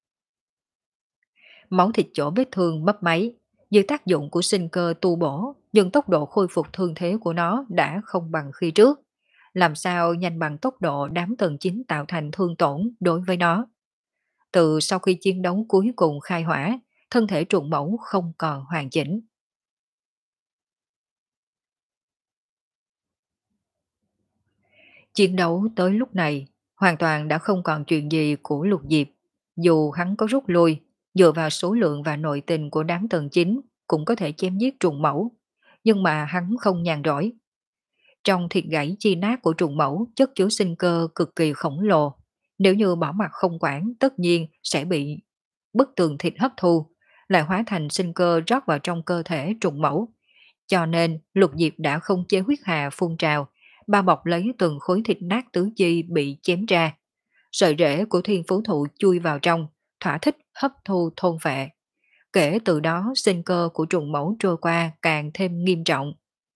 Máu thịt chỗ vết thương mấp máy, dưới tác dụng của sinh cơ tu bổ, nhưng tốc độ khôi phục thương thế của nó đã không bằng khi trước. Làm sao nhanh bằng tốc độ đám tần chính tạo thành thương tổn đối với nó. Từ sau khi chiến đấu cuối cùng khai hỏa, thân thể trùng mẫu không còn hoàn chỉnh. Chiến đấu tới lúc này, hoàn toàn đã không còn chuyện gì của Lục Diệp. Dù hắn có rút lui, dựa vào số lượng và nội tình của đám tần chính, cũng có thể chém giết trùng mẫu. Nhưng mà hắn không nhàn rỗi. Trong thịt gãy chi nát của trùng mẫu chất chứa sinh cơ cực kỳ khổng lồ. Nếu như bỏ mặt không quản, tất nhiên sẽ bị bức tường thịt hấp thu, lại hóa thành sinh cơ rót vào trong cơ thể trùng mẫu. Cho nên Lục Diệp đã không chế huyết hà phun trào, bao bọc lấy từng khối thịt nát tứ chi bị chém ra. Sợi rễ của thiên phú thụ chui vào trong, thỏa thích hấp thu thôn phệ. Kể từ đó sinh cơ của trùng mẫu trôi qua càng thêm nghiêm trọng.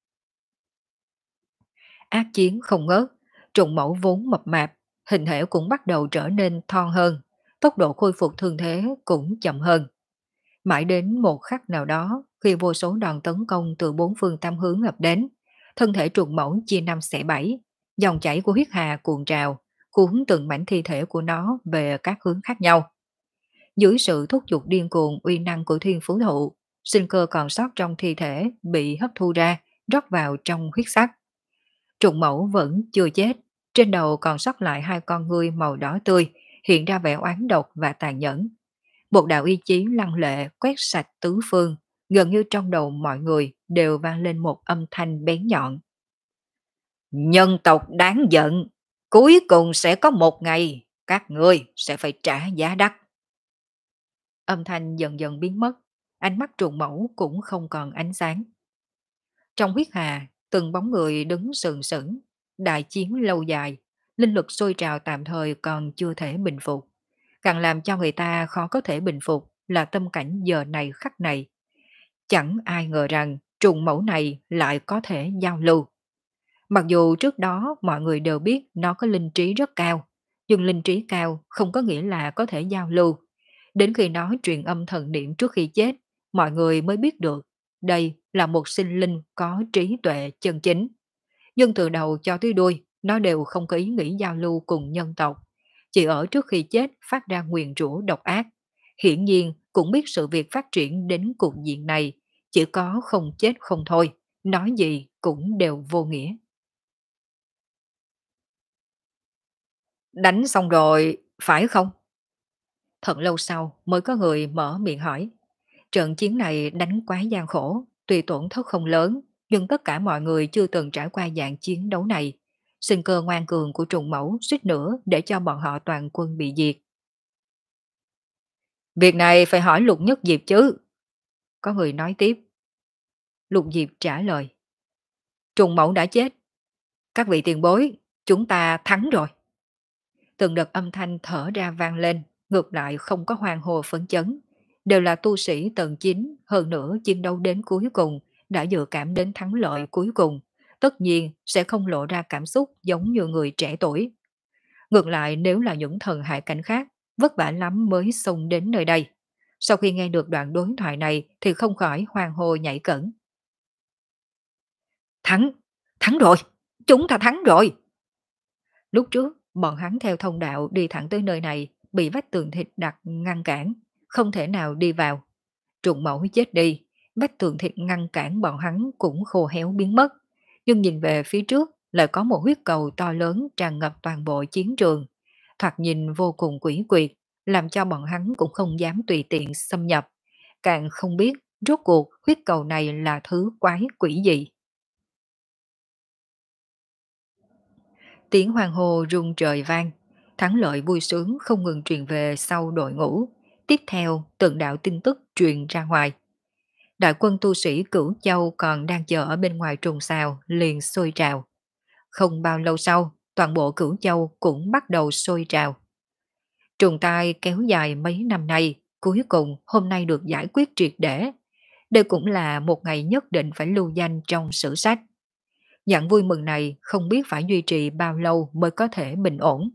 Ác chiến không ngớt, trùng mẫu vốn mập mạp, hình thể cũng bắt đầu trở nên thon hơn, tốc độ khôi phục thương thế cũng chậm hơn. Mãi đến một khắc nào đó, khi vô số đòn tấn công từ bốn phương tám hướng ập đến, thân thể trùng mẫu chia năm xẻ bảy, dòng chảy của huyết hà cuồn trào, cuốn từng mảnh thi thể của nó về các hướng khác nhau. Dưới sự thúc giục điên cuồng uy năng của thiên phú thụ, sinh cơ còn sót trong thi thể bị hấp thu ra, rót vào trong huyết sắc. Trùng mẫu vẫn chưa chết, trên đầu còn sót lại hai con ngươi màu đỏ tươi, hiện ra vẻ oán độc và tàn nhẫn. Một đạo ý chí lăng lệ quét sạch tứ phương, gần như trong đầu mọi người đều vang lên một âm thanh bén nhọn. Nhân tộc đáng giận, cuối cùng sẽ có một ngày, các ngươi sẽ phải trả giá đắt. Âm thanh dần dần biến mất, ánh mắt trùng mẫu cũng không còn ánh sáng. Trong huyết hà, từng bóng người đứng sừng sững, đại chiến lâu dài, linh lực sôi trào tạm thời còn chưa thể bình phục. Càng làm cho người ta khó có thể bình phục là tâm cảnh giờ này khắc này. Chẳng ai ngờ rằng trùng mẫu này lại có thể giao lưu. Mặc dù trước đó mọi người đều biết nó có linh trí rất cao, nhưng linh trí cao không có nghĩa là có thể giao lưu. Đến khi nó truyền âm thần niệm trước khi chết, mọi người mới biết được đây là một sinh linh có trí tuệ chân chính. Nhưng từ đầu cho tới đuôi, nó đều không có ý nghĩ giao lưu cùng nhân tộc. Chỉ ở trước khi chết phát ra nguyền rủa độc ác. Hiển nhiên cũng biết sự việc phát triển đến cục diện này, chỉ có không chết không thôi, nói gì cũng đều vô nghĩa. Đánh xong rồi, phải không? Thật lâu sau mới có người mở miệng hỏi. Trận chiến này đánh quá gian khổ, tuy tổn thất không lớn, nhưng tất cả mọi người chưa từng trải qua dạng chiến đấu này. Sinh cơ ngoan cường của trùng mẫu suýt nữa để cho bọn họ toàn quân bị diệt. Việc này phải hỏi Lục Nhất Diệp chứ. Có người nói tiếp. Lục Diệp trả lời. Trùng mẫu đã chết. Các vị tiền bối, chúng ta thắng rồi. Từng đợt âm thanh thở ra vang lên, ngược lại không có hoang hồ phấn chấn. Đều là tu sĩ tầng chín, hơn nữa chiến đấu đến cuối cùng, đã dự cảm đến thắng lợi cuối cùng. Tất nhiên sẽ không lộ ra cảm xúc giống như người trẻ tuổi. Ngược lại nếu là những thần hải cảnh khác, vất vả lắm mới xông đến nơi đây. Sau khi nghe được đoạn đối thoại này thì không khỏi hoang hồ nhảy cẩn. Thắng! Thắng rồi! Chúng ta thắng rồi! Lúc trước, bọn hắn theo thông đạo đi thẳng tới nơi này, bị vách tường thịt đặt ngăn cản, không thể nào đi vào. Trùng mẫu chết đi, vách tường thịt ngăn cản bọn hắn cũng khô héo biến mất. Nhưng nhìn về phía trước lại có một huyết cầu to lớn tràn ngập toàn bộ chiến trường. Thoạt nhìn vô cùng quỷ quyệt, làm cho bọn hắn cũng không dám tùy tiện xâm nhập. Càng không biết rốt cuộc huyết cầu này là thứ quái quỷ gì. Tiếng hoàng hồ rung trời vang, thắng lợi vui sướng không ngừng truyền về sau đội ngũ. Tiếp theo, từng đạo tin tức truyền ra ngoài. Đại quân tu sĩ Cửu Châu còn đang chờ ở bên ngoài trùng xào liền sôi trào. Không bao lâu sau, toàn bộ Cửu Châu cũng bắt đầu sôi trào. Trùng tai kéo dài mấy năm nay, cuối cùng hôm nay được giải quyết triệt để. Đây cũng là một ngày nhất định phải lưu danh trong sử sách. Dạng vui mừng này không biết phải duy trì bao lâu mới có thể bình ổn.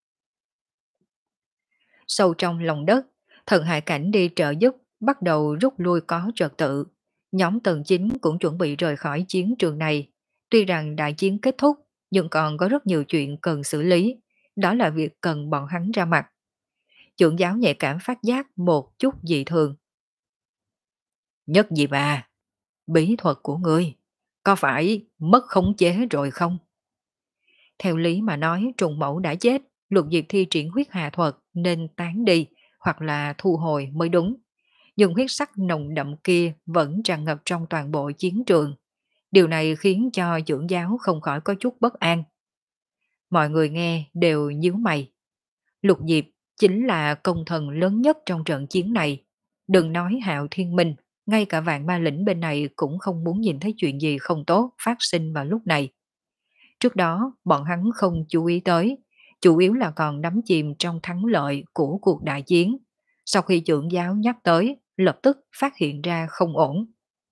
Sâu trong lòng đất, thần hải cảnh đi trợ giúp bắt đầu rút lui có trật tự. Nhóm tầng chín cũng chuẩn bị rời khỏi chiến trường này. Tuy rằng đại chiến kết thúc, nhưng còn có rất nhiều chuyện cần xử lý. Đó là việc cần bọn hắn ra mặt. Trưởng giáo nhạy cảm phát giác một chút dị thường. Nhất gì bà, bí thuật của ngươi, có phải mất khống chế rồi không? Theo lý mà nói trùng mẫu đã chết, Lục Diệp thi triển huyết hà thuật nên tán đi hoặc là thu hồi mới đúng. Nhưng huyết sắc nồng đậm kia vẫn tràn ngập trong toàn bộ chiến trường. Điều này khiến cho trưởng giáo không khỏi có chút bất an. Mọi người nghe đều nhíu mày. Lục Diệp chính là công thần lớn nhất trong trận chiến này. Đừng nói Hạo Thiên Minh, ngay cả vạn ma lĩnh bên này cũng không muốn nhìn thấy chuyện gì không tốt phát sinh vào lúc này. Trước đó, bọn hắn không chú ý tới, chủ yếu là còn đắm chìm trong thắng lợi của cuộc đại chiến. Sau khi trưởng giáo nhắc tới, lập tức phát hiện ra không ổn.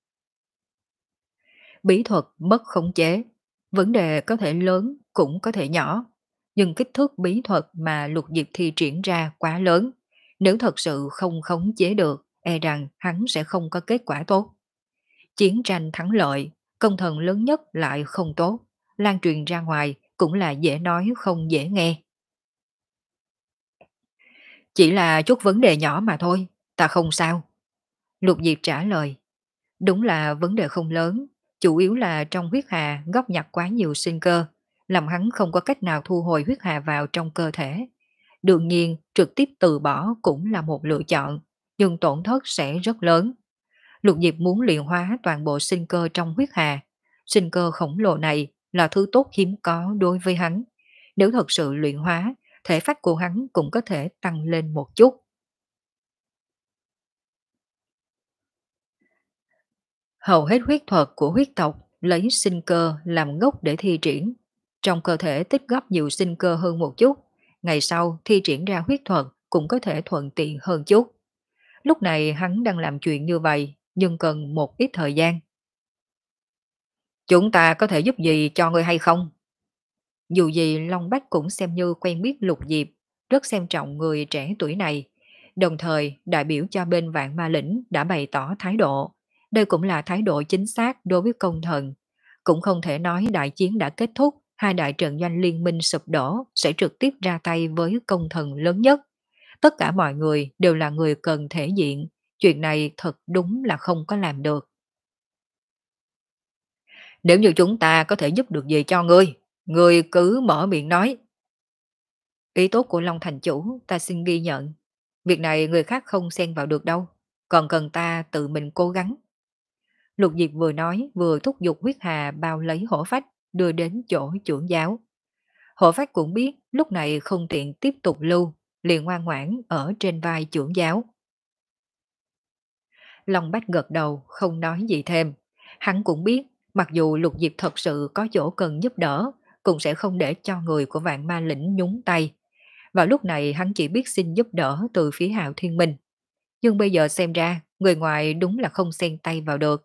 Bí thuật mất khống chế, vấn đề có thể lớn cũng có thể nhỏ, nhưng kích thước bí thuật mà Lục Diệp thi triển ra quá lớn. Nếu thật sự không khống chế được, e rằng hắn sẽ không có kết quả tốt. Chiến tranh thắng lợi, công thần lớn nhất lại không tốt, lan truyền ra ngoài cũng là dễ nói không dễ nghe. Chỉ là chút vấn đề nhỏ mà thôi, ta không sao. Lục Diệp trả lời. Đúng là vấn đề không lớn, chủ yếu là trong huyết hà góp nhặt quá nhiều sinh cơ, làm hắn không có cách nào thu hồi huyết hà vào trong cơ thể. Đương nhiên, trực tiếp từ bỏ cũng là một lựa chọn, nhưng tổn thất sẽ rất lớn. Lục Diệp muốn luyện hóa toàn bộ sinh cơ trong huyết hà. Sinh cơ khổng lồ này là thứ tốt hiếm có đối với hắn. Nếu thật sự luyện hóa, thể phách của hắn cũng có thể tăng lên một chút. Hầu hết huyết thuật của huyết tộc lấy sinh cơ làm gốc để thi triển. Trong cơ thể tích góp nhiều sinh cơ hơn một chút, ngày sau thi triển ra huyết thuật cũng có thể thuận tiện hơn chút. Lúc này hắn đang làm chuyện như vậy, nhưng cần một ít thời gian. Chúng ta có thể giúp gì cho ngươi hay không? Dù gì Long Bách cũng xem như quen biết Lục Diệp, rất xem trọng người trẻ tuổi này. Đồng thời đại biểu cho bên Vạn Ma Lĩnh đã bày tỏ thái độ. Đây cũng là thái độ chính xác đối với công thần. Cũng không thể nói đại chiến đã kết thúc, hai đại trận doanh liên minh sụp đổ sẽ trực tiếp ra tay với công thần lớn nhất. Tất cả mọi người đều là người cần thể diện. Chuyện này thật đúng là không có làm được. Nếu như chúng ta có thể giúp được gì cho ngươi, ngươi cứ mở miệng nói. Ý tốt của Long Thành Chủ ta xin ghi nhận. Việc này người khác không xen vào được đâu. Còn cần ta tự mình cố gắng. Lục Diệp vừa nói vừa thúc giục huyết hà bao lấy hổ phách đưa đến chỗ trưởng giáo. Hổ phách cũng biết lúc này không tiện tiếp tục lưu, liền ngoan ngoãn ở trên vai trưởng giáo. Long Bách gật đầu không nói gì thêm. Hắn cũng biết mặc dù Lục Diệp thật sự có chỗ cần giúp đỡ, cũng sẽ không để cho người của Vạn Ma Lĩnh nhúng tay. Vào lúc này hắn chỉ biết xin giúp đỡ từ phía Hạo Thiên Minh. Nhưng bây giờ xem ra, người ngoài đúng là không xen tay vào được.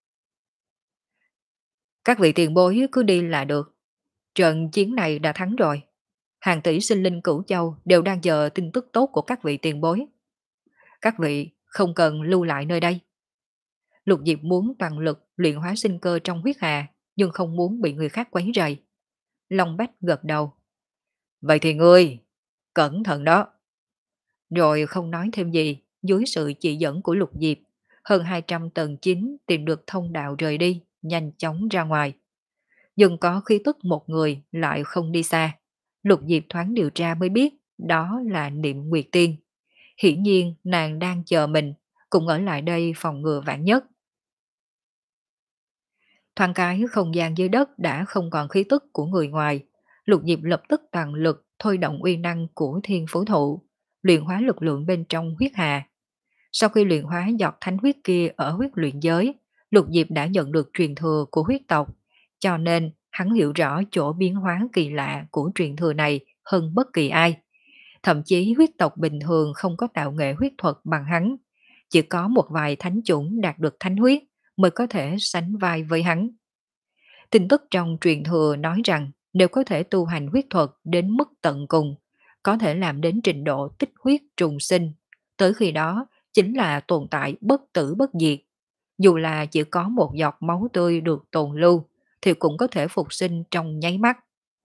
Các vị tiền bối cứ đi là được. Trận chiến này đã thắng rồi. Hàng tỷ sinh linh cửu châu đều đang chờ tin tức tốt của các vị tiền bối. Các vị không cần lưu lại nơi đây. Lục Diệp muốn toàn lực luyện hóa sinh cơ trong huyết hà, nhưng không muốn bị người khác quấy rầy. Long Bách gật đầu. Vậy thì ngươi, cẩn thận đó. Rồi không nói thêm gì, dưới sự chỉ dẫn của Lục Diệp, hơn hai trăm tầng chín tìm được thông đạo rời đi, nhanh chóng ra ngoài. Nhưng có khí tức một người lại không đi xa. Lục Diệp thoáng điều tra mới biết đó là Niệm Nguyệt Tiên. Hiển nhiên nàng đang chờ mình, cũng ở lại đây phòng ngừa vạn nhất. Thoáng cái không gian dưới đất đã không còn khí tức của người ngoài. Lục Diệp lập tức toàn lực thôi động uy năng của thiên phú thụ, luyện hóa lực lượng bên trong huyết hà. Sau khi luyện hóa giọt thánh huyết kia ở huyết luyện giới, Lục Diệp đã nhận được truyền thừa của huyết tộc, cho nên hắn hiểu rõ chỗ biến hóa kỳ lạ của truyền thừa này hơn bất kỳ ai. Thậm chí huyết tộc bình thường không có tạo nghệ huyết thuật bằng hắn, chỉ có một vài thánh chủng đạt được thánh huyết mới có thể sánh vai với hắn. Tin tức trong truyền thừa nói rằng nếu có thể tu hành huyết thuật đến mức tận cùng, có thể làm đến trình độ tích huyết trùng sinh. Tới khi đó chính là tồn tại bất tử bất diệt. Dù là chỉ có một giọt máu tươi được tồn lưu, thì cũng có thể phục sinh trong nháy mắt.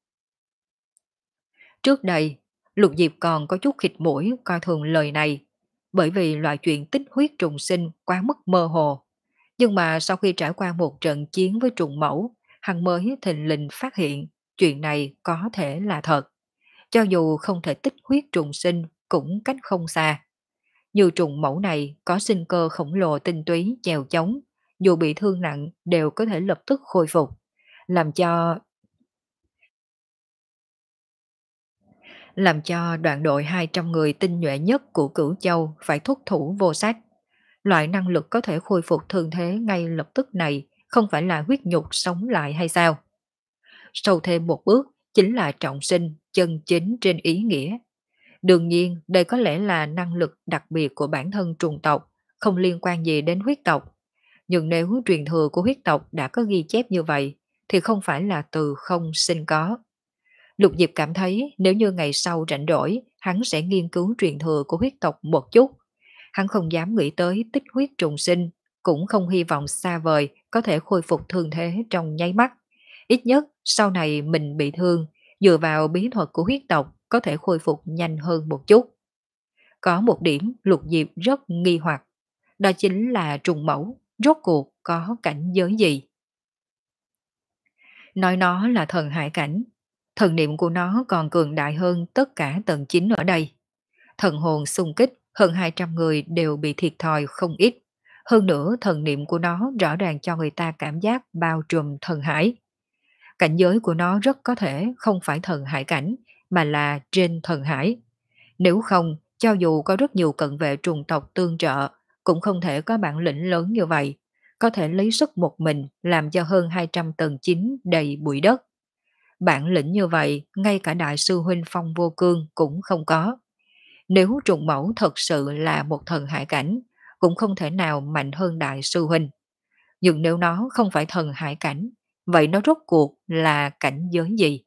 Trước đây, Lục Diệp còn có chút khịt mũi coi thường lời này, bởi vì loại chuyện tích huyết trùng sinh quá mức mơ hồ. Nhưng mà sau khi trải qua một trận chiến với trùng mẫu, hắn mới thình lình phát hiện chuyện này có thể là thật. Cho dù không thể tích huyết trùng sinh cũng cách không xa. Như trùng mẫu này có sinh cơ khổng lồ tinh túy chèo chống, dù bị thương nặng đều có thể lập tức khôi phục, làm cho làm cho đoạn đội hai trăm người tinh nhuệ nhất của Cửu Châu phải thúc thủ vô sách. Loại năng lực có thể khôi phục thương thế ngay lập tức này không phải là huyết nhục sống lại hay sao? Sâu thêm một bước chính là trọng sinh, chân chính trên ý nghĩa. Đương nhiên, đây có lẽ là năng lực đặc biệt của bản thân trùng tộc, không liên quan gì đến huyết tộc. Nhưng nếu truyền thừa của huyết tộc đã có ghi chép như vậy, thì không phải là từ không sinh có. Lục Diệp cảm thấy nếu như ngày sau rảnh rỗi, hắn sẽ nghiên cứu truyền thừa của huyết tộc một chút. Hắn không dám nghĩ tới tích huyết trùng sinh, cũng không hy vọng xa vời có thể khôi phục thương thế trong nháy mắt. Ít nhất sau này mình bị thương, dựa vào bí thuật của huyết tộc có thể khôi phục nhanh hơn một chút. Có một điểm Lục Diệp rất nghi hoặc, đó chính là trùng mẫu, rốt cuộc có cảnh giới gì? Nói nó là thần hải cảnh, thần niệm của nó còn cường đại hơn tất cả tầng chín ở đây. Thần hồn xung kích, hơn hai trăm người đều bị thiệt thòi không ít. Hơn nữa thần niệm của nó rõ ràng cho người ta cảm giác bao trùm thần hải. Cảnh giới của nó rất có thể không phải thần hải cảnh, mà là trên thần hải. Nếu không, cho dù có rất nhiều cận vệ trùng tộc tương trợ, cũng không thể có bản lĩnh lớn như vậy. có thể lấy sức một mình làm cho hơn hai trăm tầng chín đầy bụi đất. Bản lĩnh như vậy, ngay cả đại sư huynh Phong Vô Cương cũng không có. Nếu trùng mẫu thật sự là một thần hải cảnh, cũng không thể nào mạnh hơn đại sư huynh. Nhưng nếu nó không phải thần hải cảnh, vậy nó rốt cuộc là cảnh giới gì?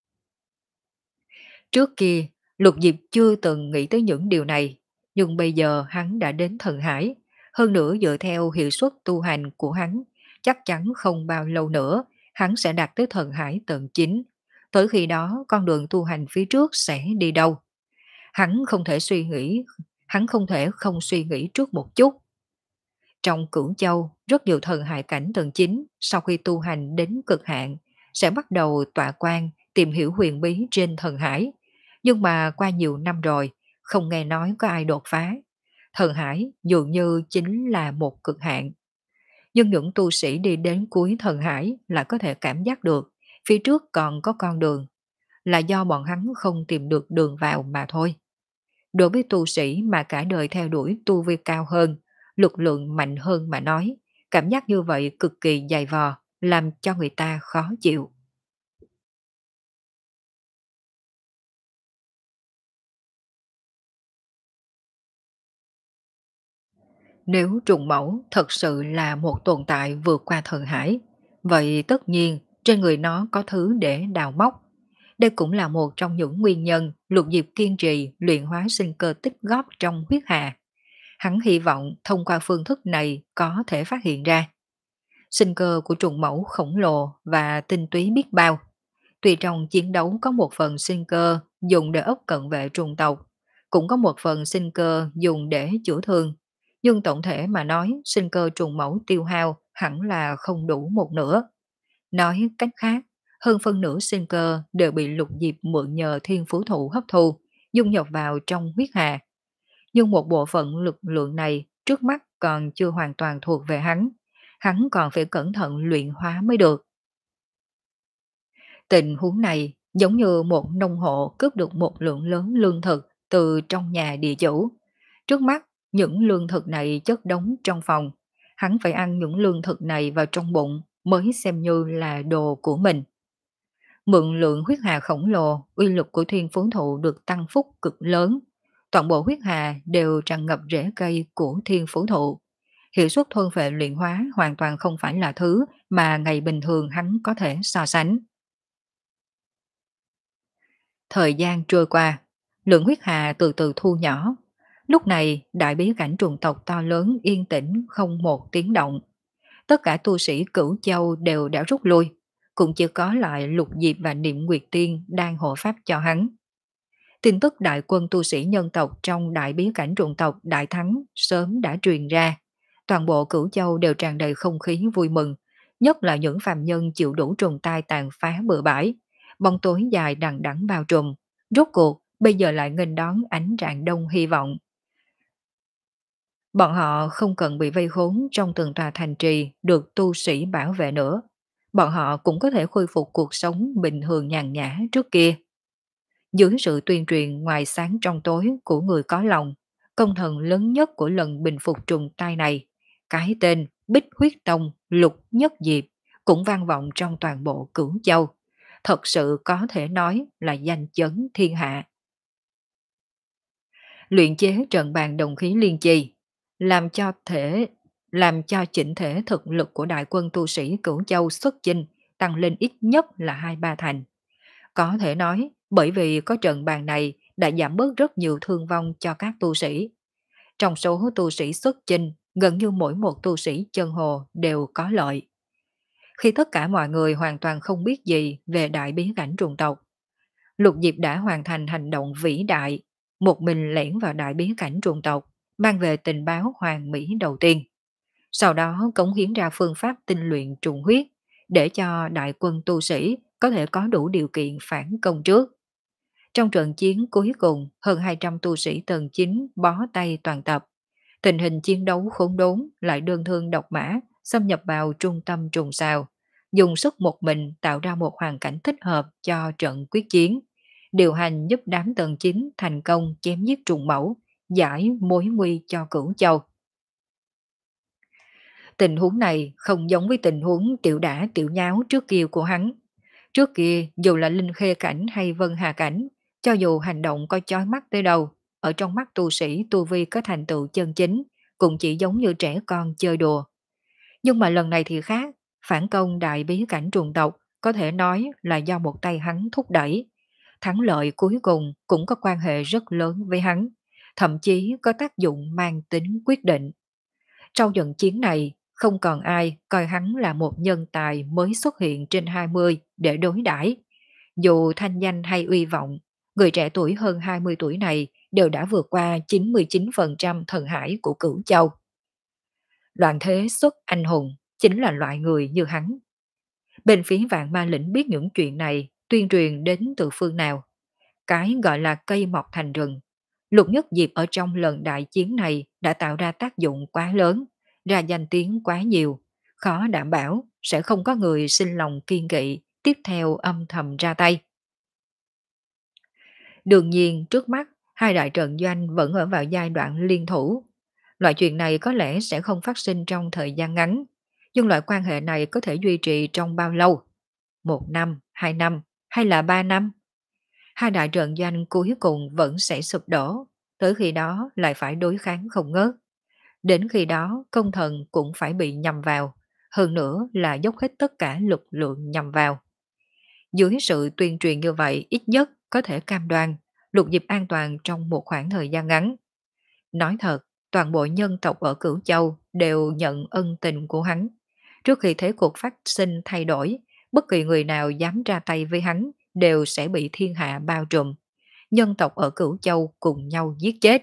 Trước kia, Lục Diệp chưa từng nghĩ tới những điều này, nhưng bây giờ hắn đã đến thần hải. Hơn nữa dựa theo hiệu suất tu hành của hắn, chắc chắn không bao lâu nữa, hắn sẽ đạt tới thần hải tận chính. Tới khi đó, con đường tu hành phía trước sẽ đi đâu? Hắn không thể suy nghĩ, hắn không thể không suy nghĩ trước một chút. Trong Cửu Châu, rất nhiều thần hại cảnh tầng chín sau khi tu hành đến cực hạn sẽ bắt đầu tọa quan tìm hiểu huyền bí trên thần hải. Nhưng mà qua nhiều năm rồi, không nghe nói có ai đột phá. Thần hải dường như chính là một cực hạn. Nhưng những tu sĩ đi đến cuối thần hải lại có thể cảm giác được phía trước còn có con đường, là do bọn hắn không tìm được đường vào mà thôi. Đối với tu sĩ mà cả đời theo đuổi tu vi cao hơn, lực lượng mạnh hơn mà nói, cảm giác như vậy cực kỳ dày vò, làm cho người ta khó chịu. Nếu trùng mẫu thật sự là một tồn tại vượt qua thần hải, vậy tất nhiên trên người nó có thứ để đào móc. Đây cũng là một trong những nguyên nhân Lục Diệp kiên trì luyện hóa sinh cơ tích góp trong huyết hà. Hắn hy vọng thông qua phương thức này có thể phát hiện ra sinh cơ của trùng mẫu khổng lồ và tinh túy biết bao. Tuy trong chiến đấu có một phần sinh cơ dùng để ốc cận vệ trùng tộc, cũng có một phần sinh cơ dùng để chữa thương, nhưng tổng thể mà nói sinh cơ trùng mẫu tiêu hao hẳn là không đủ một nửa. Nói cách khác, hơn phân nửa sinh cơ đều bị Lục Diệp mượn nhờ thiên phú thụ hấp thu, dung nhập vào trong huyết hà. Nhưng một bộ phận lực lượng này trước mắt còn chưa hoàn toàn thuộc về hắn. Hắn còn phải cẩn thận luyện hóa mới được. Tình huống này giống như một nông hộ cướp được một lượng lớn lương thực từ trong nhà địa chủ. Trước mắt, những lương thực này chất đống trong phòng. Hắn phải ăn những lương thực này vào trong bụng mới xem như là đồ của mình. Mượn lượng huyết hà khổng lồ, uy lực của thiên phú thụ được tăng phúc cực lớn. Toàn bộ huyết hà đều tràn ngập rễ cây của thiên phú thụ. Hiệu suất thôn phệ luyện hóa hoàn toàn không phải là thứ mà ngày bình thường hắn có thể so sánh. Thời gian trôi qua, lượng huyết hà từ từ thu nhỏ. Lúc này, đại bí cảnh trùng tộc to lớn yên tĩnh không một tiếng động. Tất cả tu sĩ cửu châu đều đã rút lui, cũng chỉ có lại Lục Diệp và Niệm Nguyệt Tiên đang hộ pháp cho hắn. Tin tức đại quân tu sĩ nhân tộc trong đại bí cảnh trùng tộc đại thắng sớm đã truyền ra. Toàn bộ cửu châu đều tràn đầy không khí vui mừng, nhất là những phàm nhân chịu đủ trùng tai tàn phá bừa bãi. Bóng tối dài đằng đẵng bao trùm, rốt cuộc bây giờ lại nghênh đón ánh rạng đông hy vọng. Bọn họ không cần bị vây khốn trong từng tòa thành trì được tu sĩ bảo vệ nữa. Bọn họ cũng có thể khôi phục cuộc sống bình thường nhàn nhã trước kia. Dưới sự tuyên truyền ngoài sáng trong tối của người có lòng, công thần lớn nhất của lần bình phục trùng tai này, cái tên Bích Huyết Tông Lục Nhất Diệp cũng vang vọng trong toàn bộ Cửu Châu. Thật sự có thể nói là danh chấn thiên hạ. Luyện chế trận bàn đồng khí liên chi, làm cho thể làm cho chỉnh thể thực lực của đại quân tu sĩ Cửu Châu xuất chinh tăng lên ít nhất là hai ba thành. Có thể nói, bởi vì có trận bàn này đã giảm bớt rất nhiều thương vong cho các tu sĩ. Trong số tu sĩ xuất chinh, gần như mỗi một tu sĩ chân hồ đều có lợi. Khi tất cả mọi người hoàn toàn không biết gì về đại bí cảnh trùng tộc, Lục Diệp đã hoàn thành hành động vĩ đại, một mình lẻn vào đại bí cảnh trùng tộc, mang về tình báo hoàng mỹ đầu tiên. Sau đó cống hiến ra phương pháp tinh luyện trùng huyết, để cho đại quân tu sĩ có thể có đủ điều kiện phản công trước. Trong trận chiến cuối cùng, hơn hai trăm tu sĩ tầng chín bó tay toàn tập. Tình hình chiến đấu khốn đốn lại đơn thương độc mã, xâm nhập vào trung tâm trùng sao, dùng sức một mình tạo ra một hoàn cảnh thích hợp cho trận quyết chiến. Điều hành giúp đám tầng chín thành công chém giết trùng mẫu, giải mối nguy cho Cửu Châu. Tình huống này không giống với tình huống tiểu đả tiểu nháo trước kia của hắn. Trước kia, dù là Linh Khê Cảnh hay Vân Hà Cảnh, cho dù hành động có chói mắt tới đâu, ở trong mắt tu sĩ tu vi có thành tựu chân chính, cũng chỉ giống như trẻ con chơi đùa. Nhưng mà lần này thì khác, phản công đại bí cảnh trùng tộc có thể nói là do một tay hắn thúc đẩy. Thắng lợi cuối cùng cũng có quan hệ rất lớn với hắn, thậm chí có tác dụng mang tính quyết định. Sau trận chiến này, không còn ai coi hắn là một nhân tài mới xuất hiện trên hai mươi để đối đãi. Dù thanh danh hay uy vọng, người trẻ tuổi hơn hai mươi tuổi này đều đã vượt qua chín mươi chín phần trăm thần hải của Cửu Châu. Loạn thế xuất anh hùng chính là loại người như hắn. Bên phía Vạn Ma Lĩnh biết những chuyện này tuyên truyền đến từ phương nào. Cái gọi là cây mọc thành rừng. Lục Nhất Diệp ở trong lần đại chiến này đã tạo ra tác dụng quá lớn, ra danh tiếng quá nhiều. Khó đảm bảo sẽ không có người sinh lòng kiên kỵ, tiếp theo âm thầm ra tay. Đương nhiên trước mắt, hai đại trận doanh vẫn ở vào giai đoạn liên thủ. Loại chuyện này có lẽ sẽ không phát sinh trong thời gian ngắn, nhưng loại quan hệ này có thể duy trì trong bao lâu? Một năm, hai năm, hay là ba năm? Hai đại trận doanh cuối cùng vẫn sẽ sụp đổ, tới khi đó lại phải đối kháng không ngớt. Đến khi đó công thần cũng phải bị nhầm vào, hơn nữa là dốc hết tất cả lực lượng nhầm vào. Dưới sự tuyên truyền như vậy ít nhất có thể cam đoan Lục Diệp an toàn trong một khoảng thời gian ngắn. Nói thật, toàn bộ nhân tộc ở Cửu Châu đều nhận ân tình của hắn. Trước khi thế cuộc phát sinh thay đổi, bất kỳ người nào dám ra tay với hắn đều sẽ bị thiên hạ bao trùm. Nhân tộc ở Cửu Châu cùng nhau giết chết.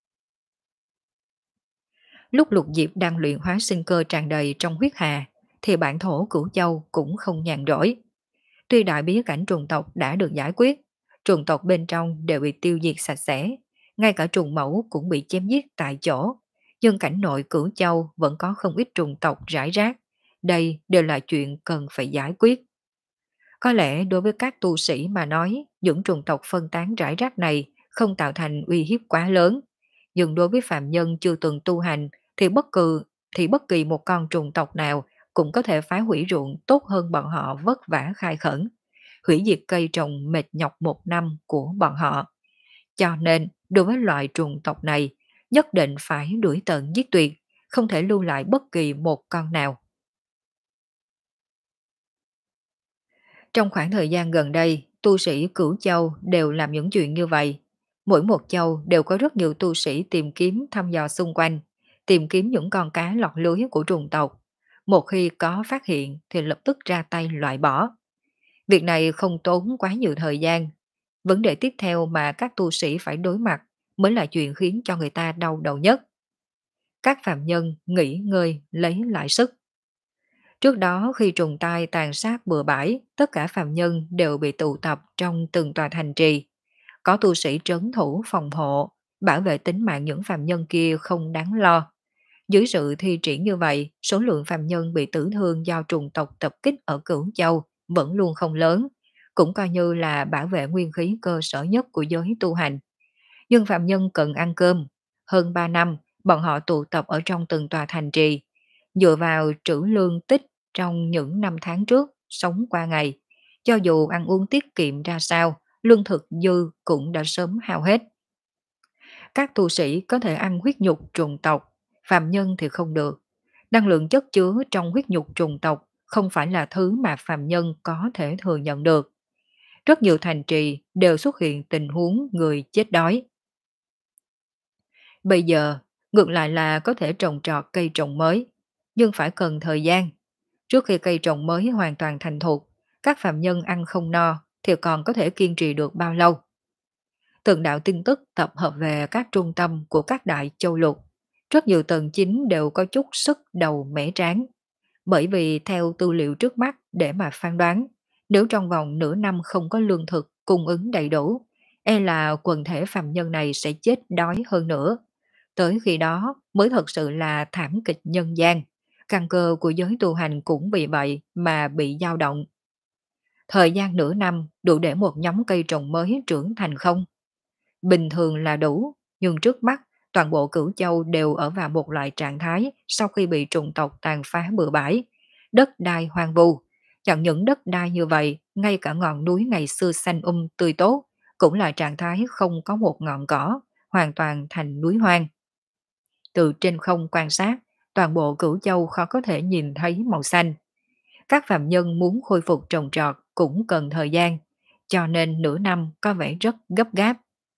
Lúc Lục Diệp đang luyện hóa sinh cơ tràn đầy trong huyết hà, thì bản thổ Cửu Châu cũng không nhàn rỗi. Tuy đại bí cảnh trùng tộc đã được giải quyết, trùng tộc bên trong đều bị tiêu diệt sạch sẽ, ngay cả trùng mẫu cũng bị chém giết tại chỗ. Nhưng cảnh nội Cửu Châu vẫn có không ít trùng tộc rải rác. Đây đều là chuyện cần phải giải quyết. Có lẽ đối với các tu sĩ mà nói, những trùng tộc phân tán rải rác này không tạo thành uy hiếp quá lớn. Nhưng đối với phạm nhân chưa từng tu hành thì bất cứ thì bất kỳ một con trùng tộc nào cũng có thể phá hủy ruộng tốt hơn bọn họ vất vả khai khẩn, hủy diệt cây trồng mệt nhọc một năm của bọn họ. Cho nên, đối với loại trùng tộc này, nhất định phải đuổi tận giết tuyệt, không thể lưu lại bất kỳ một con nào. Trong khoảng thời gian gần đây, tu sĩ Cửu Châu đều làm những chuyện như vậy. Mỗi một châu đều có rất nhiều tu sĩ tìm kiếm thăm dò xung quanh, tìm kiếm những con cá lọt lưới của trùng tộc. Một khi có phát hiện thì lập tức ra tay loại bỏ. Việc này không tốn quá nhiều thời gian. Vấn đề tiếp theo mà các tu sĩ phải đối mặt mới là chuyện khiến cho người ta đau đầu nhất. Các phạm nhân nghỉ ngơi lấy lại sức. Trước đó khi trùng tai tàn sát bừa bãi, tất cả phạm nhân đều bị tụ tập trong từng tòa thành trì. Có tu sĩ trấn thủ phòng hộ, bảo vệ tính mạng những phạm nhân kia không đáng lo. Dưới sự thi triển như vậy, số lượng phạm nhân bị tử thương do trùng tộc tập kích ở Cửu Châu vẫn luôn không lớn, cũng coi như là bảo vệ nguyên khí cơ sở nhất của giới tu hành. Nhưng phạm nhân cần ăn cơm. Hơn ba năm, bọn họ tụ tập ở trong từng tòa thành trì, dựa vào trữ lương tích trong những năm tháng trước, sống qua ngày. Cho dù ăn uống tiết kiệm ra sao, lương thực dư cũng đã sớm hao hết. Các tu sĩ có thể ăn huyết nhục trùng tộc, phàm nhân thì không được. Năng lượng chất chứa trong huyết nhục trùng tộc không phải là thứ mà phàm nhân có thể thừa nhận được. Rất nhiều thành trì đều xuất hiện tình huống người chết đói. Bây giờ, ngược lại là có thể trồng trọt cây trồng mới, nhưng phải cần thời gian. Trước khi cây trồng mới hoàn toàn thành thục, các phạm nhân ăn không no thì còn có thể kiên trì được bao lâu. Từng đạo tin tức tập hợp về các trung tâm của các đại châu lục. Rất nhiều tầng chính đều có chút sức đầu mẻ tráng. Bởi vì theo tư liệu trước mắt để mà phán đoán, nếu trong vòng nửa năm không có lương thực cung ứng đầy đủ, e là quần thể phạm nhân này sẽ chết đói hơn nữa. Tới khi đó mới thật sự là thảm kịch nhân gian. Căn cơ của giới tu hành cũng vì vậy mà bị dao động. Thời gian nửa năm đủ để một nhóm cây trồng mới trưởng thành không? Bình thường là đủ, nhưng trước mắt toàn bộ Cửu Châu đều ở vào một loại trạng thái sau khi bị trùng tộc tàn phá bừa bãi, đất đai hoang vu. Chẳng những đất đai như vậy, ngay cả ngọn núi ngày xưa xanh um tươi tốt, cũng là trạng thái không có một ngọn cỏ, hoàn toàn thành núi hoang. Từ trên không quan sát, toàn bộ Cửu Châu khó có thể nhìn thấy màu xanh. Các phạm nhân muốn khôi phục trồng trọt cũng cần thời gian, cho nên nửa năm có vẻ rất gấp gáp.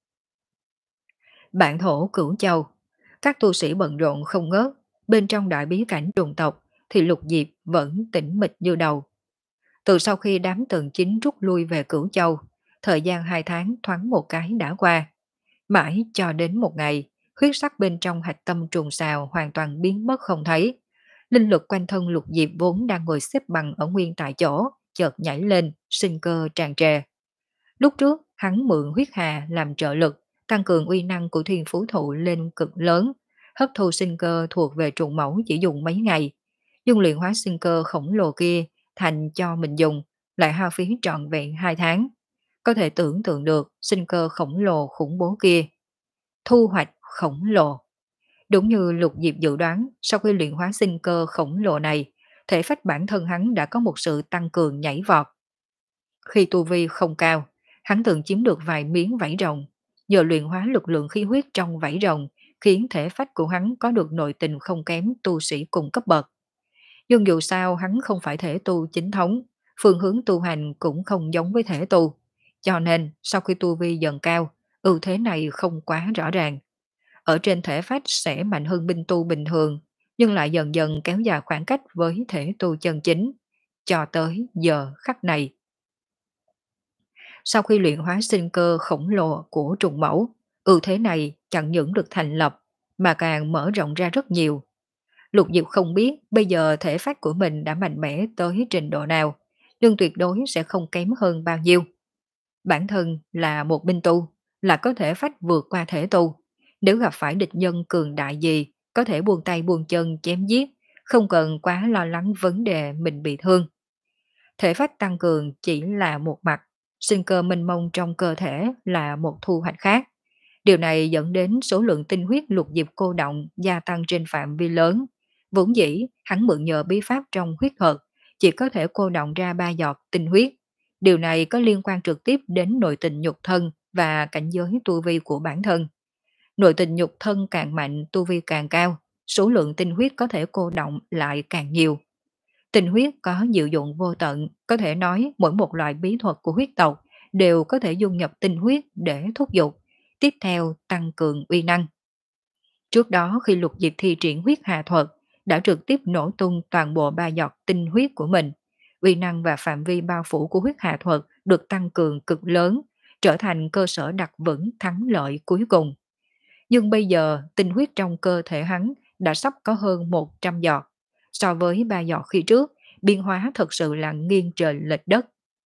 Bản thổ Cửu Châu, các tu sĩ bận rộn không ngớt, bên trong đại bí cảnh trùng tộc thì Lục Diệp vẫn tĩnh mịch như đầu. Từ sau khi đám tần chính rút lui về Cửu Châu, thời gian hai tháng thoáng một cái đã qua. Mãi cho đến một ngày, huyết sắc bên trong hạch tâm trùng xào hoàn toàn biến mất không thấy. Linh lực quanh thân Lục Diệp vốn đang ngồi xếp bằng ở nguyên tại chỗ, chợt nhảy lên, sinh cơ tràn trề. Lúc trước, hắn mượn huyết hà làm trợ lực, tăng cường uy năng của thiên phú thụ lên cực lớn, hấp thu sinh cơ thuộc về trùng mẫu chỉ dùng mấy ngày. Nhưng luyện hóa sinh cơ khổng lồ kia thành cho mình dùng, lại hao phí trọn vẹn hai tháng. Có thể tưởng tượng được sinh cơ khổng lồ khủng bố kia. Thu hoạch khổng lồ. Đúng như Lục Diệp dự đoán, sau khi luyện hóa sinh cơ khổng lồ này, thể phách bản thân hắn đã có một sự tăng cường nhảy vọt. Khi tu vi không cao, hắn từng chiếm được vài miếng vảy rồng, nhờ luyện hóa lực lượng khí huyết trong vảy rồng, khiến thể phách của hắn có được nội tình không kém tu sĩ cùng cấp bậc. Nhưng dù sao hắn không phải thể tu chính thống, phương hướng tu hành cũng không giống với thể tu. Cho nên, sau khi tu vi dần cao, ưu thế này không quá rõ ràng. Ở trên thể phách sẽ mạnh hơn binh tu bình thường, nhưng lại dần dần kéo dài khoảng cách với thể tu chân chính. Cho tới giờ khắc này. Sau khi luyện hóa sinh cơ khổng lồ của trùng mẫu, ưu thế này chẳng những được thành lập, mà càng mở rộng ra rất nhiều. Lục Diệp không biết bây giờ thể phách của mình đã mạnh mẽ tới trình độ nào, nhưng tuyệt đối sẽ không kém hơn bao nhiêu. Bản thân là một binh tu, là có thể phách vượt qua thể tu. Nếu gặp phải địch nhân cường đại gì, có thể buông tay buông chân chém giết, không cần quá lo lắng vấn đề mình bị thương. Thể phách tăng cường chỉ là một mặt, sinh cơ mênh mông trong cơ thể là một thu hoạch khác. Điều này dẫn đến số lượng tinh huyết Lục Diệp cô động gia tăng trên phạm vi lớn. Vốn dĩ, hắn mượn nhờ bí pháp trong huyết thuật, chỉ có thể cô động ra ba giọt tinh huyết. Điều này có liên quan trực tiếp đến nội tình nhục thân và cảnh giới tu vi của bản thân. Nội tình nhục thân càng mạnh, tu vi càng cao, số lượng tinh huyết có thể cô động lại càng nhiều. Tinh huyết có diệu dụng vô tận, có thể nói mỗi một loại bí thuật của huyết tộc đều có thể dung nhập tinh huyết để thúc giục, tiếp theo tăng cường uy năng. Trước đó khi Lục Diệp thi triển huyết hà thuật, đã trực tiếp nổ tung toàn bộ ba giọt tinh huyết của mình. Uy năng và phạm vi bao phủ của huyết hà thuật được tăng cường cực lớn, trở thành cơ sở đặt vững thắng lợi cuối cùng. Nhưng bây giờ tinh huyết trong cơ thể hắn đã sắp có hơn một trăm giọt. So với ba giọt khi trước, biến hóa thật sự là nghiêng trời lệch đất.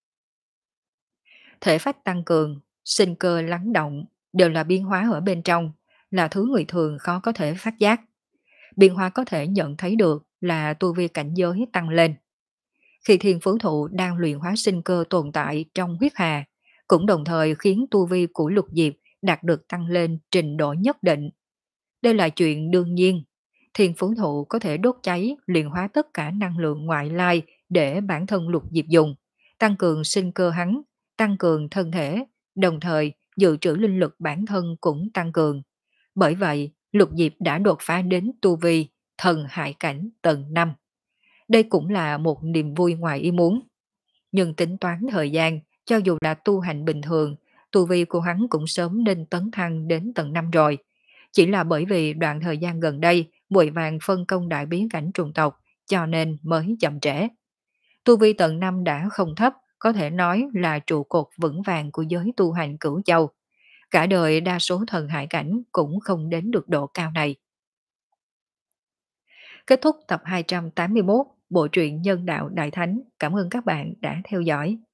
Thể phách tăng cường, sinh cơ lắng động, đều là biến hóa ở bên trong, là thứ người thường khó có thể phát giác. Biến hóa có thể nhận thấy được là tu vi cảnh giới tăng lên. Khi thiên phú thụ đang luyện hóa sinh cơ tồn tại trong huyết hà, cũng đồng thời khiến tu vi của Lục Diệp đạt được tăng lên trình độ nhất định. Đây là chuyện đương nhiên. Thiên phú thụ có thể đốt cháy, luyện hóa tất cả năng lượng ngoại lai để bản thân Lục Diệp dùng, tăng cường sinh cơ hắn, tăng cường thân thể, đồng thời dự trữ linh lực bản thân cũng tăng cường. Bởi vậy, Lục Diệp đã đột phá đến tu vi thần hải cảnh tầng năm. Đây cũng là một niềm vui ngoài ý muốn. Nhưng tính toán thời gian, cho dù là tu hành bình thường, tu vi của hắn cũng sớm nên tấn thăng đến tầng năm rồi. Chỉ là bởi vì đoạn thời gian gần đây vội vàng phân công đại biến cảnh trùng tộc, cho nên mới chậm trễ. Tu vi tầng năm đã không thấp, có thể nói là trụ cột vững vàng của giới tu hành Cửu Châu. Cả đời đa số thần hải cảnh cũng không đến được độ cao này. Kết thúc tập hai trăm tám mươi mốt Bộ truyện Nhân đạo Đại Thánh. Cảm ơn các bạn đã theo dõi.